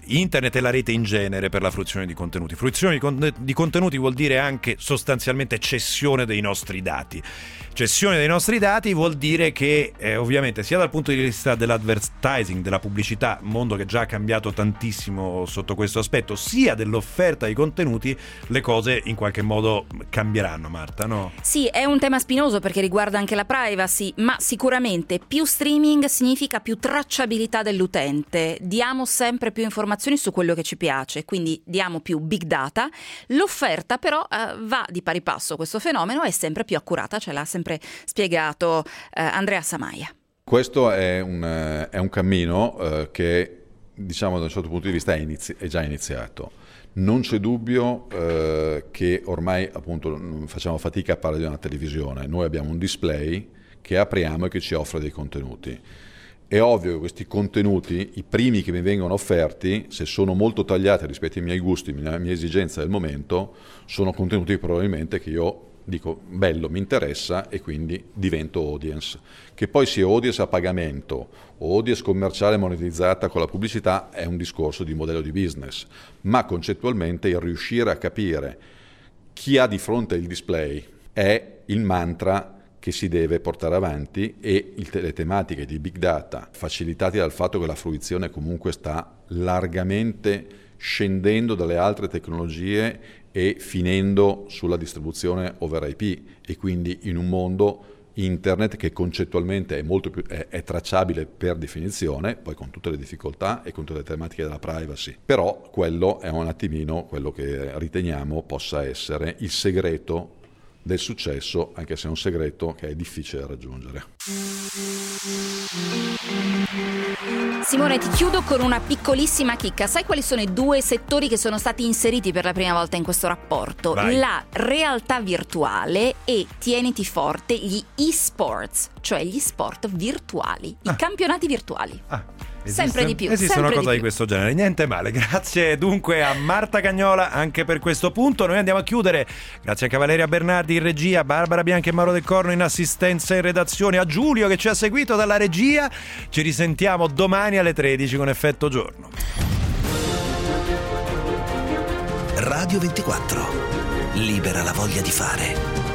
internet e la rete in genere per la fruizione di contenuti. Fruizione di contenuti vuol dire anche sostanzialmente cessione dei nostri dati. Cessione dei nostri dati vuol dire che ovviamente sia dal punto di vista dell'advertising, della pubblicità, mondo che già ha cambiato tantissimo sotto questo aspetto, sia dell'offerta di contenuti, le cose in qualche modo cambieranno, Marta, no? Sì, è un tema spinoso perché riguarda anche la privacy, ma sicuramente più streaming significa più tracciabilità dell'utente. Diamo sempre più informazioni su quello che ci piace, quindi diamo più big data. L'offerta però va di pari passo, questo fenomeno è sempre più accurata, ce l'ha sempre spiegato Andrea Samaia. Questo è un cammino che, diciamo, da un certo punto di vista è già iniziato. Non c'è dubbio che ormai appunto facciamo fatica a parlare di una televisione. Noi abbiamo un display che apriamo e che ci offre dei contenuti. È ovvio che questi contenuti, i primi che mi vengono offerti, se sono molto tagliati rispetto ai miei gusti, alle mie esigenze del momento, sono contenuti probabilmente che io dico bello, mi interessa e quindi divento audience. Che poi sia audience a pagamento o audience commerciale monetizzata con la pubblicità è un discorso di modello di business, ma concettualmente il riuscire a capire chi ha di fronte il display è il mantra che si deve portare avanti, e le tematiche di big data, facilitati dal fatto che la fruizione comunque sta largamente scendendo dalle altre tecnologie e finendo sulla distribuzione over IP, e quindi in un mondo internet che concettualmente è molto più è tracciabile per definizione, poi con tutte le difficoltà e con tutte le tematiche della privacy. Però quello è un attimino quello che riteniamo possa essere il segreto del successo, anche se è un segreto che è difficile da raggiungere. Simone, ti chiudo con una piccolissima chicca. Sai quali sono i 2 settori che sono stati inseriti per la prima volta in questo rapporto? Vai. La realtà virtuale e, tieniti forte, gli e-sports, cioè gli sport virtuali, i campionati virtuali. Sempre di più. Esiste una cosa di questo genere, niente male. Grazie dunque a Marta Cagnola anche per questo punto. Noi andiamo a chiudere. Grazie anche a Valeria Bernardi in regia, Barbara Bianchi e Mauro Del Corno in assistenza e in redazione, a Giulio che ci ha seguito dalla regia. Ci risentiamo domani alle 13 con Effetto Giorno. Radio 24. Libera la voglia di fare.